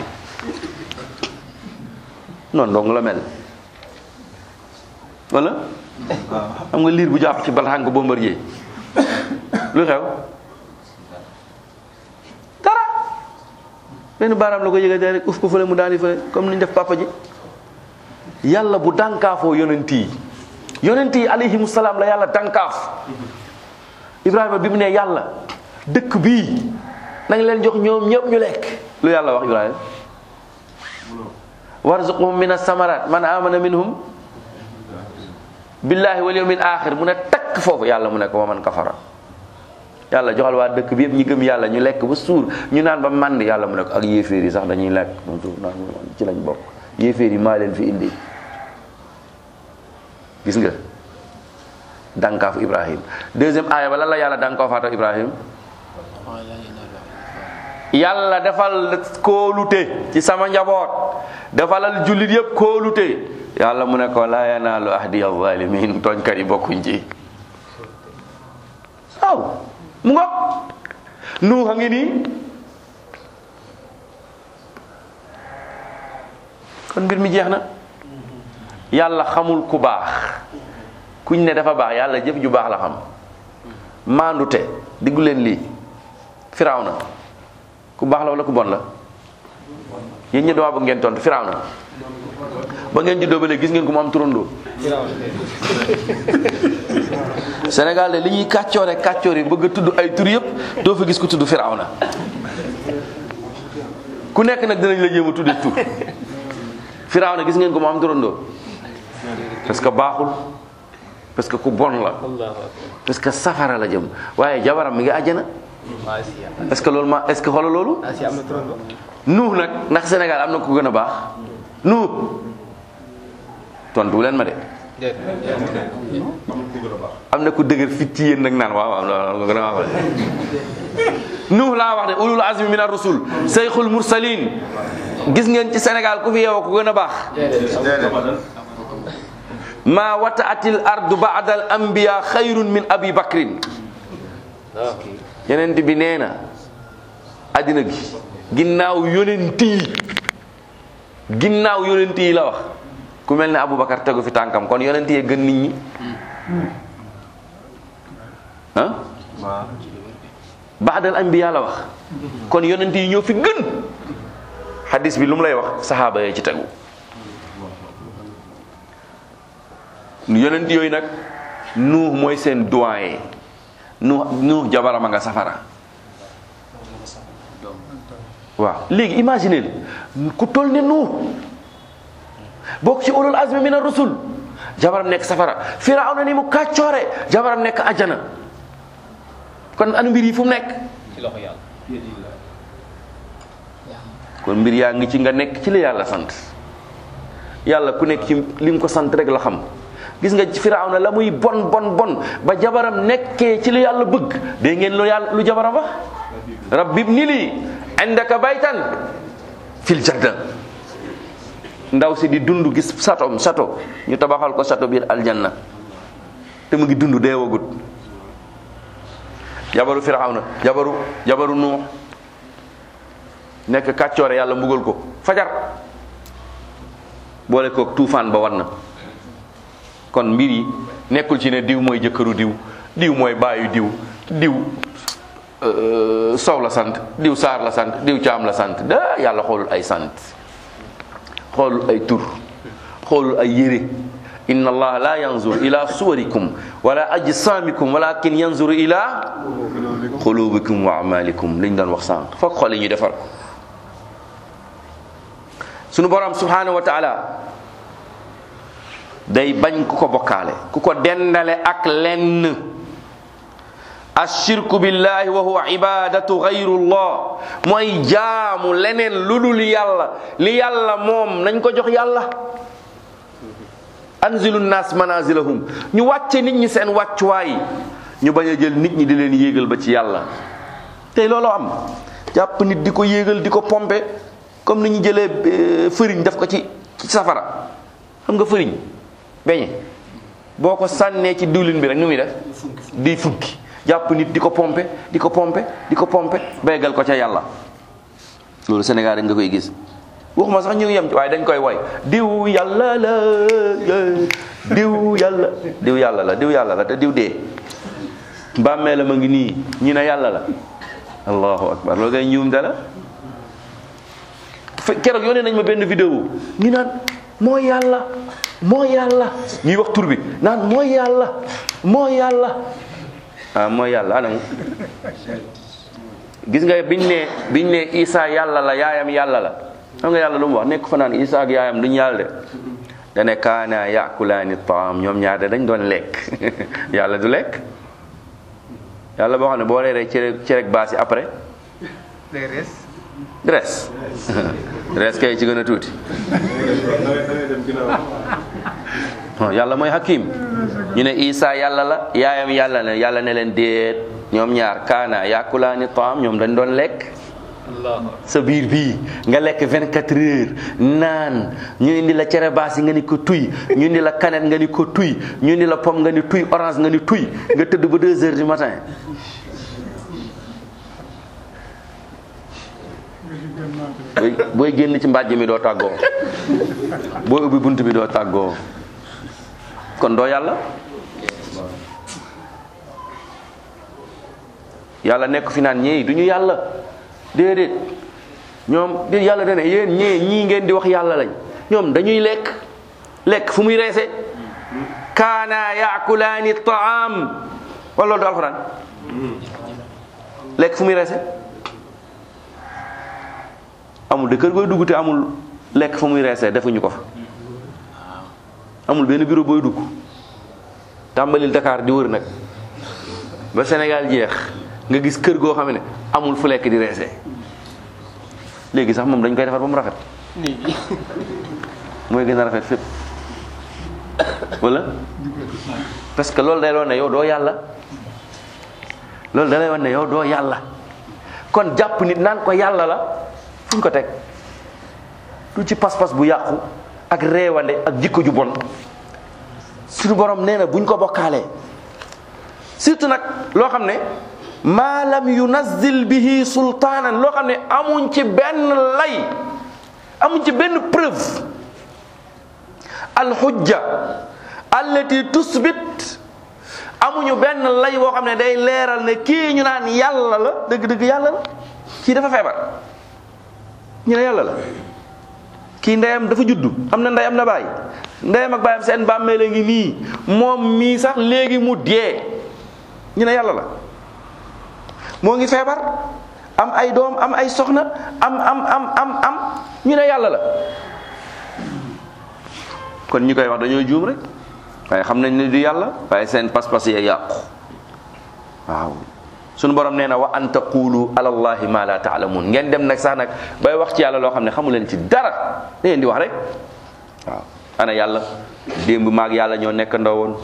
noonu dong la mel wala xam nga liir bu jàpp ci bal tànk bombardier lu xew dara benn baaraam la ko yëgatee rek uf ko fële mu daani fële comme ni ñu def papa ji yàlla bu dànkaafoo yonent yi yonent yi alayhimu salaam la yàlla dànkaaf Ibrahima bi mu ne yàlla dëkk bii na nga leen jox ñoom ñëpp ñu lekk lu yàlla wax Ibrahima warzuqhum min as-samarat man amana minhum billahi wal yawmil axir mu ne takk foofu yàlla mu ne ko wa man kafara yàlla joxal waa dëkk bi yëpp ñi gëm yàlla ñu lekk ba suur ñu naan ba mànd yàlla mu ne ko ak yéeféer yi sax dañuy lekk ba suur naan ci lañ bokk yéeféer yi maa leen fi indi gis nga dànkaafu Ibrahim deuxième aaya ba lan la yàlla dànkaafaatoo Ibrahim yàlla defal kóolute ci sama njaboot defalal jullit yëpp kóolute yàlla mu ne ko laa yanaalu ahdi az-zalimin tooñkat yi bokkuñ ci waaw mu nga Nuux a ngi nii kon mbir mi jeex na yàlla xamul ku baax kuñ ne dafa baax yàlla jëf ju baax la xam maandute diggu leen lii Firawna ku baax la wala ku bon la yéen ñi dama bëgg ngeen tontu Firawna ba ngeen juddoo ba léegi gis ngeen ko mu am turandoo Sénégal de li ñuy kàccoore kàccoor yi bëgg a tudd ay tur yëpp doo fa gis ku tudd Firawna ku nekk nag dinañ la jéem a tuddee tur Firawna gis ngeen ko mu am turandoo parce que baaxul parce que ku bon la parce que safara la jëm waaye jabaram mi ngi àjjana est-ce que loolu ma est-ce que xoolal loolu Nuux nag ndax Sénégal am na ku gën a baax Nuux tontu leen ma de am na ku dëgër fit ci yéen nag naan waaw waaw loolu gën a baax Nuux laa wax de ulul azmi min ar-rusul sayxul mursalin gis ngeen ci Sénégal ku fi yeewoo ku gën a baax ma wata'atil ardu ba'da al anbiya xayrun min abi bakrin yonent bi nee na addina gi ginnaaw yonent yi ginnaaw yonent yi la wax ku mel ne Aboubacar tegu fi tànkam kon yonent yee gën nit ñi ah ba'da al anbiya la wax kon yonent yi ñoo fi gën hadis bi lu mu lay wax saxaaba yee ci tegu yonent yooyu nag Nuux mooy seen doyen Nuux Nuux jabaram a nga safara waaw léegi imaginez ku toll ne Nuux bokk ci ulul azmi mina rusul jabaram nekk safara Firawna ni mu kàccoore jabaram nekk ajjana kon anu mbir yi fu mu nekk ci loxo yàlla kon mbir yaa ngi ci nga nekk ci la yàlla sant yàlla ku nekk ci li mu ko sant rek la xam gis nga Firawna la muy bon bon bon ba jabaram nekkee ci lu yàlla bëgg dégg ngeen lu yàlla lu jabaram wax rabbi ibni li indaka baytan fil janna ndaw si di dund gis satom sato ñu tabaxal ko sato biir aljanna te mu ngi dund deewagut jabaru Firawna jabaru jabaru Nuux nekk kàccoore yàlla mbugal ko fajar boole koog tuufaan ba wan na. kon mbir yi nekkul ci ne diw mooy jëkkëru diw diw mooy baayu diw diw sow la sant diw saar la sant diw caam la sant da yàlla xoolul ay sant xoolul ay tur xoolul ay yére inna allaha la yanzur ila suwarikum wala ajsamikum walakin yanzur ila qulubikum wa amalikum liñ doon wax sànq foog xool yi ñu defar ko sunu borom subhanahu wa taala day bañ ku ko bokkaale ku ko dendale ak lenn ashirku billahi wa huwa ibadatu gayrullah mooy jaamu leneen lu dul yàlla li yàlla moom nañ ko jox yàlla anzilu nnaas manazilahum ñu wàcce nit ñi seen wàccuwaay ñu bañ a jël nit ñi di leen yéegal ba ci yàlla tey looloo am jàpp nit di ko yéegal di ko pompe comme ni ñu jëlee fëriñ daf ko ci ci safara xam nga fëriñ beñe boo ko sànnee ci diwlin bi rek nu muy def di fukki jàpp nit di ko pompe di ko pompe di ko pompe béygal ko ca yàlla loolu Sénégal rek nga koy gis waxuma sax ñu yem ci waaye dañ koy woy diw yàlla la diw yàlla diw yàlla la diw yàlla la te diw dee bàmmee la ma ngi nii ñu ne yàlla la allahu akbar loolu ngay ñuum dala keroog yónnee nañ ma benn vidéo ñu naan mooy yàlla mooy yàlla ñuy wax tur bi naan mooy yàlla mooy yàlla ah mooy yàlla anamu gis nga biñ ne biñ ne Isa yàlla la yaayam yàlla la xam nga yàlla lu mu wax nekk fa naan Isa ak yaayam duñ yàlla de dane kaana yakulaani taam ñoom ñaar de dañ doon lekk yàlla du lekk yàlla boo xam ne boo reeree cere cereg baas yi après res res kay ci gën a tuuti yàlla mooy hakim ñu ne Isa yàlla la yaayam yàlla la yàlla ne leen déet ñoom ñaar kaana yakulaani taam ñoom dañ doon lekk sa biir bii nga lekk vingt-quatre heures naan ñu indi la cere baas yi nga ni ko tuy ñu indi la canette nga ni ko tuy ñu indi la pomme nga ni tuy orange nga ni tuy nga tëdd ba deux heures du matin booy génn ci mbàjj mi doo tàggoo booy ubbi bunt bi doo tàggoo kon doo yàlla yàlla nekk fi naan ñii du ñu yàlla déedéet ñoom di yàlla dane yéen ñee ñii ngeen di wax yàlla lañ ñoom dañuy lekk lekk fu muy reese kaana yaakulaani taam wala loolu du alxuraan lekk fu muy reese amul de kër gooy dugg te amul lekk fu muy reese defuñu ko fa amul benn bureau booy dugg tàmbalil Dakar di wër nag ba Sénégal jeex nga gis kër goo xam ne amul fu lekk di reese léegi sax moom dañ koy defar ba mu rafet mooy gën a rafet fépp wala parce que loolu day doon ne yow doo yàlla loolu da lay wan ne yow doo yàlla kon jàpp nit naan ko yàlla la fu ñu ko teg du ci pas-pas bu yàqu ak reewande ak jikko ju bon suñu borom nee na buñ ko bokkaalee surtout nag loo xam ne maa lam yunazzil bihi sultaanan loo xam ne amuñ ci benn lay amuñ ci benn preuve alxujja allati tusbit amuñu benn lay boo xam ne day leeral ne kii ñu naan yàlla la dëgg-dëgg yàlla la kii dafa feebar ñu ne yàlla la kii ndeyam dafa juddu am na ndey am na baay ndeyam ak baayam seen bàmmeel a ngi nii moom mii sax léegi mu dee ñu ne yàlla la moo ngi feebar am ay doom am ay soxna am am am am am ñu ne yàlla la kon ñi koy wax dañoo juum rek waaye xam nañ ne du yàlla waaye seen pas-pas ya yàqu waaw sunu borom nee na wa an taqulu ala allahi ma la taalamun ngeen dem nag sax nag bay wax ci yàlla loo xam ne xamu leen ci dara da ngeen di wax rek waaw ana yàlla démb maag yàlla ñoo nekk ndaw woon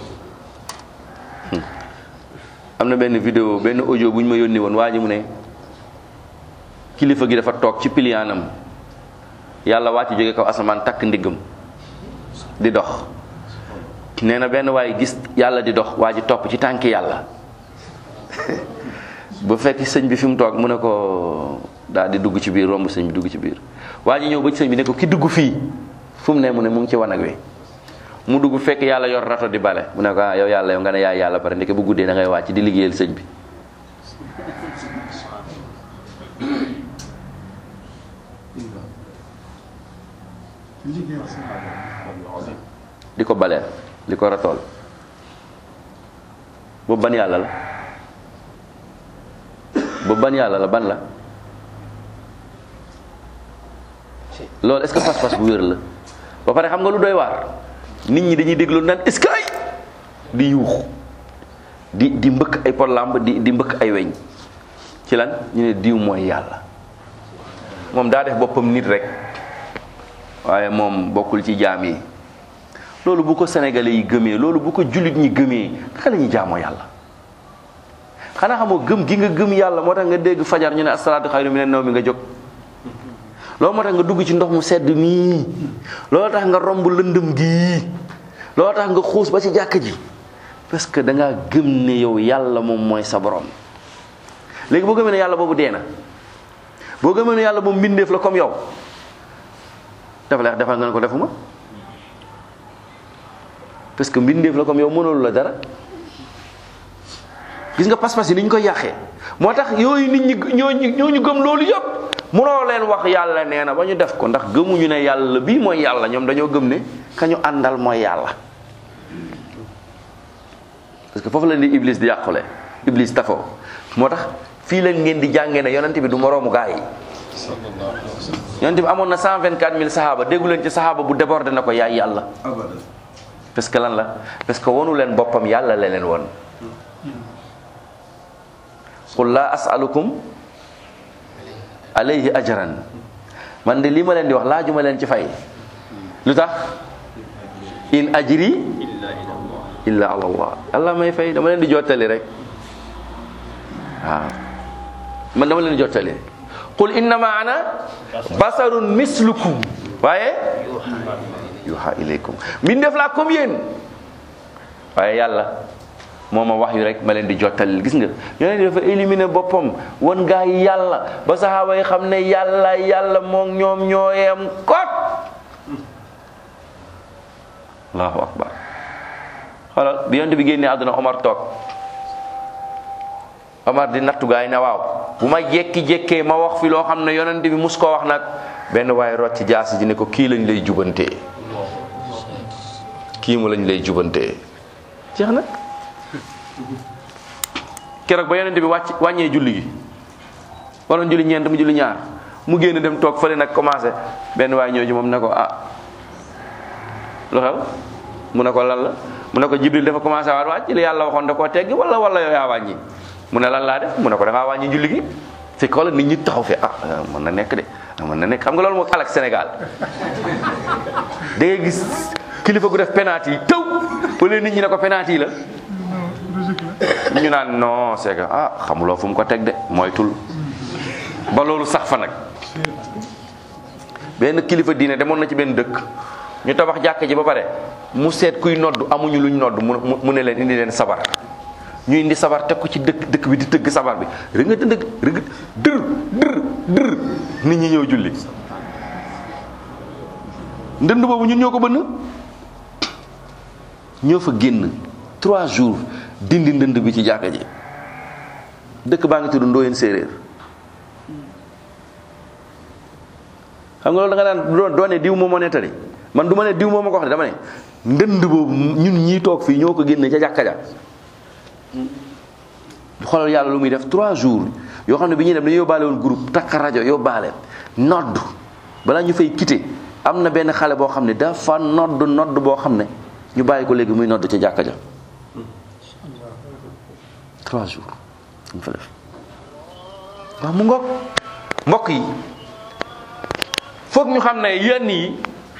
am na benn vidéo benn audio bu ñu ma yónni woon waa ji mu ne kilifa gi dafa toog ci piliyaanam yàlla waa ci jóge kaw asamaan takk ndiggam di dox nee na benn waaye gis yàlla di dox waa ji topp ci tànki yàlla bu fekk sëñ bi fi mu toog mu ne ko daal di dugg ci biir romb sëñ bi dugg ci biir waa ji ñëw ba ci sëñ bi ne ko ki dugg fii fu mu ne mu ne mu ngi ci wanag wi mu dugg fekk yàlla yor rato di bale mu ne ko ah yow yàlla yow nga ne yaay yàlla pare ndeke bu guddee da ngay wàcc di liggéeyal sëñ bi di ko baleel di ko ratool boobu ban yàlla la boobu ban yàlla la ban la loolu est-ce que pas-pas bu wér la ba pare xam nga lu doy waar nit ñi dañuy déglu naan est-ce que ay di yuux di di mbëkk ay pot lamb di di mbëkk ay weñ ci lan ñu ne diw mooy yàlla moom daa def boppam nit rek waaye moom bokkul ci jaam yi loolu bu ko sénégalais yi gëmee loolu bu ko jullit ñi gëmee naka la ñuy jaamoo yàlla xanaa xamoo gëm gi nga gëm yàlla moo tax nga dégg fajar ñu ne asalaatu xayru minan nawmi nga jóg loolu moo tax nga dugg ci ndox mu sedd nii loolu tax nga romb lëndëm gii loolu tax nga xuus ba ci jàkk ji parce que da ngaa gëm ne yow yàlla moom mooy sa borom léegi boo gëmee ne yàlla boobu dee na boo gëmee ne yàlla moom mbindeef la comme yow dafa leex defal nga ne ko defuma parce que mbindeef la comme yow mënalu la dara gis nga pas-pas yi ni ñu koy yàqee moo tax yooyu nit ñi ñooñu ñooñu gëm loolu yëpp mënoo leen wax yàlla nee na ba ñu def ko ndax gëmuñu ne yàlla bii mooy yàlla ñoom dañoo gëm ne ka ñu àndal mooy yàlla parce que foofu la di iblis di yàqule iblis tafoo moo tax fii leen ngeen di jàngee ne yonent bi du moroomu gaa yi yonent bi amoon na cent vingt-quatre mille sahaaba déggu leen ci sahaaba bu débordé na ko yaay yàlla parce que lan la parce que wonu leen boppam yàlla la leen won qul laa as'alukum alayhi ajran man de lii ma leen di wax laajuma leen ci fay lu tax in ajri illa ala allah allah may fay dama leen di jottali rek waaw man dama leen di jottali qul innama ana basarun mislukum waaye yuha ilaykum min def laa comme yéen waaye yàlla moo ma wax yu rek ma leen di jottali gis nga yonent dafa éliminer boppam won gaa yi yàlla ba saxaaba yi xam ne yàlla yàlla moom ñoom ñooyem kot allahu akbar xoolal bi yonent bi génnee àdduna Omar toog Omar di nattu gaa yi ne waaw bu ma jekki-jekkee ma wax fi loo xam ne yonent bi mus koo wax nag benn waaye rot ci jaasi ji ne ko kii lañ lay jubantee kii mu lañ lay jubantee jeex na keroog ba yonent bi wàcc wàññee julli gi waroon julli ñeent mu julli ñaar mu génn dem toog fële nag commencé benn waay ñëw ci moom ne ko ah lu xew mu ne ko lan la mu ne ko Jibril dafa commencé waat wàcc li yàlla waxoon da koo teggi wala wala yow yaa wàññi mu ne lan laa def mu ne ko da ngaa wàññi julli gi fekk wala nit ñi taxaw fi ah mën na nekk de mën na nekk xam nga loolu moo alak Sénégal da ngay gis kilifa gu def penalty yi taw wala nit ñi ne ko penalty yi la ñu naan non c'est que ah xamuloo fu mu ko teg de moytul ba loolu sax fa nag benn kilifa diine demoon na ci benn dëkk ñu tabax jàkk ji ba pare mu seet kuy nodd amuñu luñ nodd mu mu ne leen indi leen sabar ñu indi sabar teg ko ci dëkk dëkk bi di tëgg sabar bi rek nga dëndëg rek dër dër dër nit ñi ñëw julli ndënd boobu ñun ñoo ko bënn ñoo fa génn trois jours dindi ndënd bi ci jàkka ji dëkk baa ngi tudd Ndoyeen Séeréer xam nga loolu da nga daan doone diw moo ma nettali man du ma ne diw moo ma ko wax de dama ne ndënd boobu ñun ñii toog fii ñoo ko génne ca jàkka ja xoolal yàlla lu muy def trois jours yoo xam ne bi ñuy dem dañu yóbbaale woon groupe takk rajo yóbbaale nodd balaa ñu fay quitté am na benn xale boo xam ne dafa nodd nodd boo xam ne ñu bàyyi ko léegi muy nodd ca jàkka ja trois jours ñu fa def waaw mu ngoog mbokk yi foog ñu xam ne yenn yi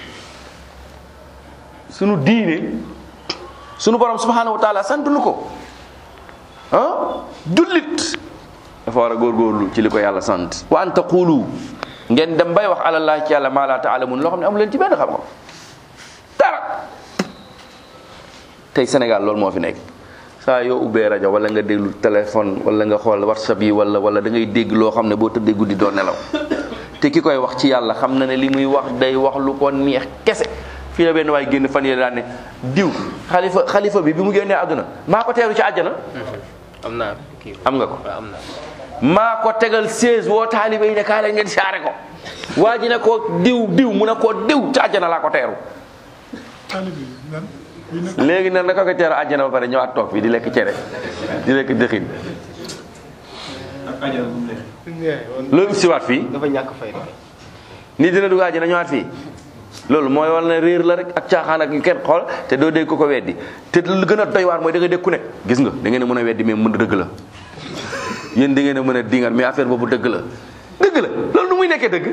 sunu diine sunu borom subhanahu wa taala sant nu ko ah jullit dafa war a góorgóorlu ci li ko yàlla sant wa an taqulu ngeen dem bay wax alallah ci yàlla maa laa taalamun loo xam ne amu leen ci benn xam-xam dara tey Sénégal loolu moo fi nekk saa yoo ubbee rajo wala nga déglu téléphone wala nga xool whatsapp yi wala wala da ngay dégg loo xam ne boo tëddee guddi doo nelaw te ki koy wax ci yàlla xam na ne li muy wax day wax lu ko neex kese. fii la benn waay génn fan yii daan ne diw xalifa xalifa bi bi mu génnee àdduna maa ko teeru ci àjjana. am naa kii am nga ko. am naa maa ko tegal seize woo taalibe yi ne kaa leen ngeen saare ko waa ji ne ko diw diw mu ne ko diw ci àjjana laa ko teeru. léegi nag naka ko teeru àjjana ba pare ñëwaat toog fii di lekk cere di lekk dëxin. loolu siwaat fii dafa ñàkk fay nii dina dugg àjjana ñëwaat fii loolu mooy wal na réer la rek ak caaxaan ak yu kenn xool te doo dégg ko ko weddi te lu gën a doy waar mooy da nga dégg ku ne gis nga da ngeen a mën a weddi mais mën dëgg la yéen da ngeen a mën a dingat mais affaire boobu dëgg la dëgg la loolu nu muy nekkee dëgg.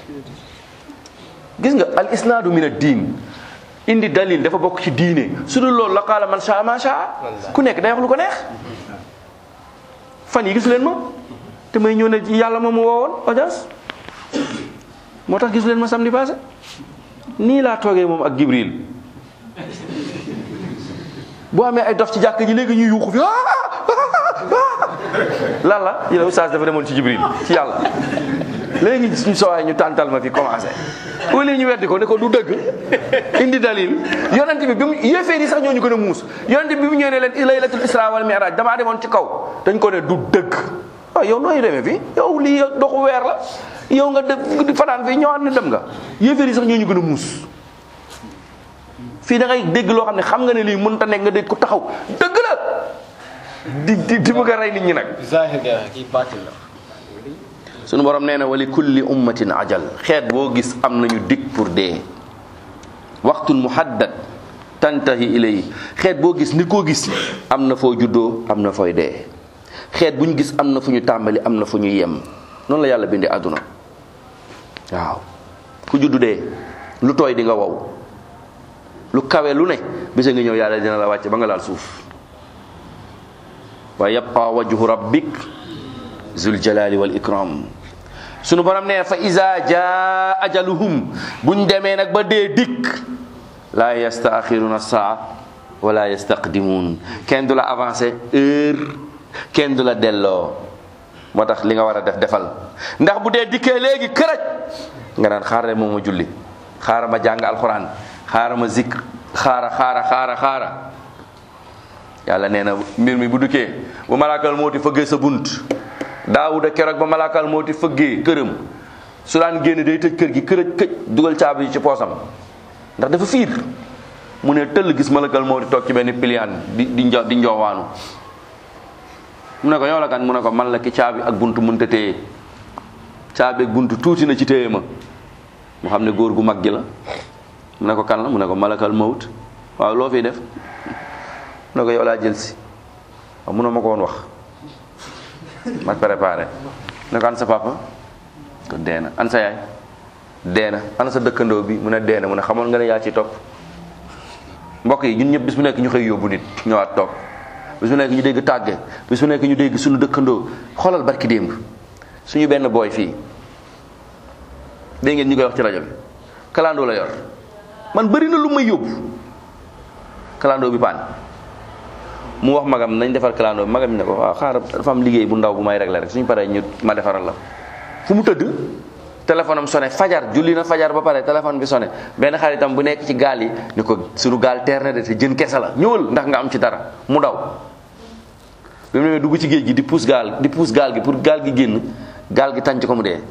gis nga al isnaadu min ad diin indi dalil dafa bokk ci diine su dul loolu la qaala man shaa ma shaa ku nekk day wax lu ko neex. fan yi gisu leen ma te may ñëw ne yàlla moom mu woowoon audience moo tax gisu leen ma samedi passé nii laa toogee moom ak Jibril boo amee ay dof ci jàkk ji léegi ñuy yuuxu fi lan la ñu ne oustaz dafa demoon ci Jibril ci yàlla léegi suñu sowaay ñu tàntal ma fi commencé au lieu ñu weddi ko ne ko du dëgg indi dalil yonent bi bi mu yéeféer yi sax ñoo ñu gën a muus yonent bi mu ñëwee ne leen laylatul isra wal mi'raj damaa demoon ci kaw dañ ko ne du dëgg waaw yow nooy demee fii yow lii doxu weer la yow nga def fanaan fii ñëwaat ne dem nga yéeféer yi sax ñoo ñu gën a muus fii da ngay dégg loo xam ne xam nga ne lii mënta nekk nga dégg ko taxaw dëgg la di di di bëgg a rey nit ñi nag. zahir ga kii baatil la. sunu borom nee na wali kulli ummatin ajal xeet boo gis am nañu dig pour dee waxtul muhaddad tantahi ilay xeet boo gis nit koo gis am na foo juddoo am na fooy dee xeet bu ñu gis am na fu ñu tàmbali am na fu ñu yem noonu la yàlla bindee àdduna waaw ku juddu dee lu tooy di nga wow lu kawe lu ne bisa nga ñëw yàlla dina la wàcce ba nga laal suuf wa yabqa wajhu rabbik zul jalali wal ikram sunu borom ne fa iza jaa ajaluhum buñ demee nag ba dee dikk la yastaaxiruna saa wala yastaqdimun kenn du la avancé heure kenn du la delloo moo tax li nga war a def defal ndax bu dee dikkee léegi këraj nga naan xaaral moom ma julli xaaral ma jàng alxuraan xaaral ma zikr xaara xaara xaara xaara yàlla nee na mbir mi bu dukkee bu malaakal mooti fëggee sa bunt daawuda keroog ba malaakal mooti fëggee këram su daan génn day tëj kër gi kërëj këj dugal caabi yi ci poosam ndax dafa fiir mu ne tëll gis malaakal mooti toog ci benn piliyaan di di njo di njoowaanu mu ne ko yow la kan mu ne ko man la ki caabi ak buntu mënta téye caabi ak buntu tuuti na ci téye ma mu xam ne góor gu mag gi la mu ne ko kan la mu ne ko malakal mawt waaw loo fiy def mu ne ko yow laa jël si waaw munoo ma ko woon wax ma préparé ne ko an sa papa ko dee na an sa yaay dee na an sa dëkkandoo bi mu ne dee na mu ne xamoon nga ne yaa ci topp mbokk yi ñun ñëpp bis bu nekk ñu xëy yóbbu nit ñëwaat toog bis bu nekk ñu dégg tàgge bis bu nekk ñu dégg suñu dëkkandoo xoolal barki démb suñu benn booy fii dégg ngeen ñu koy wax ci rajo bi kalandoo la yor man bëri na lu may yóbbu kalandoo bi paan mu wax magam nañ defar kalandoo bi magam ne ko waaw xaaral dafa am liggéey bu ndaw bu may régler rek suñu paree ñu ma defaral la fu mu tëdd téléphone am sonné fajar julli na fajar ba pare téléphone bi sonné benn xaritam bu nekk ci gaal yi ni ko suñu gaal teer na de te jën kese la ñëwal ndax nga am ci dara mu daw bi mu demee dugg ci géej gi di pousse gaal di pousse gaal gi pour gaal gi génn gaal gi tànc ko mu dee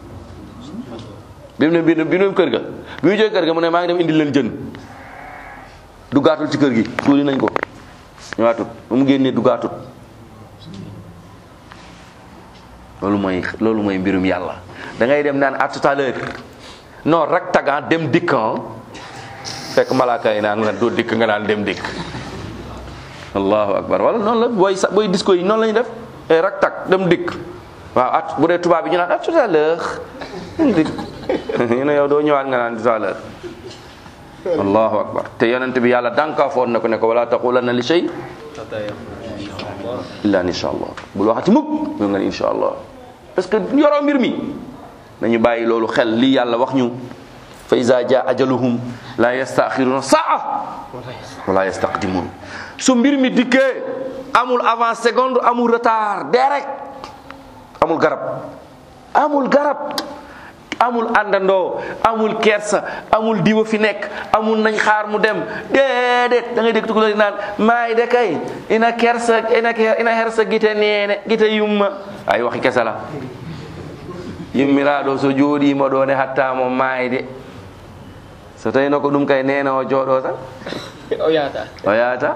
bi mu ne bi mu ne kër ga bi mu jógee kër ga mu ne maa ngi dem indi leen jën duggaatul ci kër gi suuli nañ ko ñëwaatut ba mu génnee duggaatul loolu mooy loolu mooy mbirum yàlla da ngay dem naan à tout à l'heure non rak tagan dem dikkan fekk malaaka yi naan nga doo dikk nga naan dem dikk allahu akbar wala noonu la booy sa booy disco yi noonu la ñu def rak tag dem dikk waaw at bu dee tubaab bi ñu naan à tout à l'heure dikk ñu ne yow doo ñëwaat nga naan tout à l'heure allahu akbar te yonent bi yàlla dànkaafoon na ko ne ko wala taqulanna li shay illa insha allah bul waxati mukk yo nga ne insha allah parce que yoroo mbir mi nañu bàyyi loolu xel lii yàlla wax ñu fa iza jaa ajaluhum la yastaxiruna saa wala yastaqdimun su mbir mi dikkee amul avant seconde amul retard direct amul garab amul garab amul àndandoo amul kersa amul diwa fi nekk amul nañ xaar mu dem déedéet da ngay dégg tukulóor yi naan maay de kay ina kersa ina ina hersa gite neene gite yumma ay waxi kesa la yummiraɗo so jooɗima ɗo ne hattamo maayde so tawino ko ɗum kay nene o jooɗo tan o yahata o yahata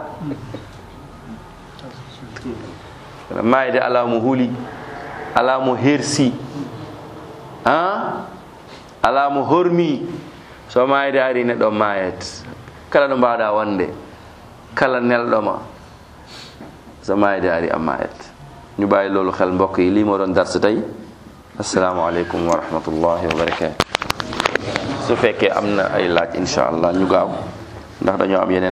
maayde ala mo huuli ala mo hersi ha ala mo hormi so maayde ari neɗɗo maayet kala ɗo mbawɗa wonde kala nelɗoma so maayde ari a maayet ñu bàyyi loolu xel mbokk yi lii moo doon darsa tey assalamu aleykum wa rahmatullahi wa barakatuh su fekkee am na ay laaj insha allah ñu gaaw ndax dañoo am yeneen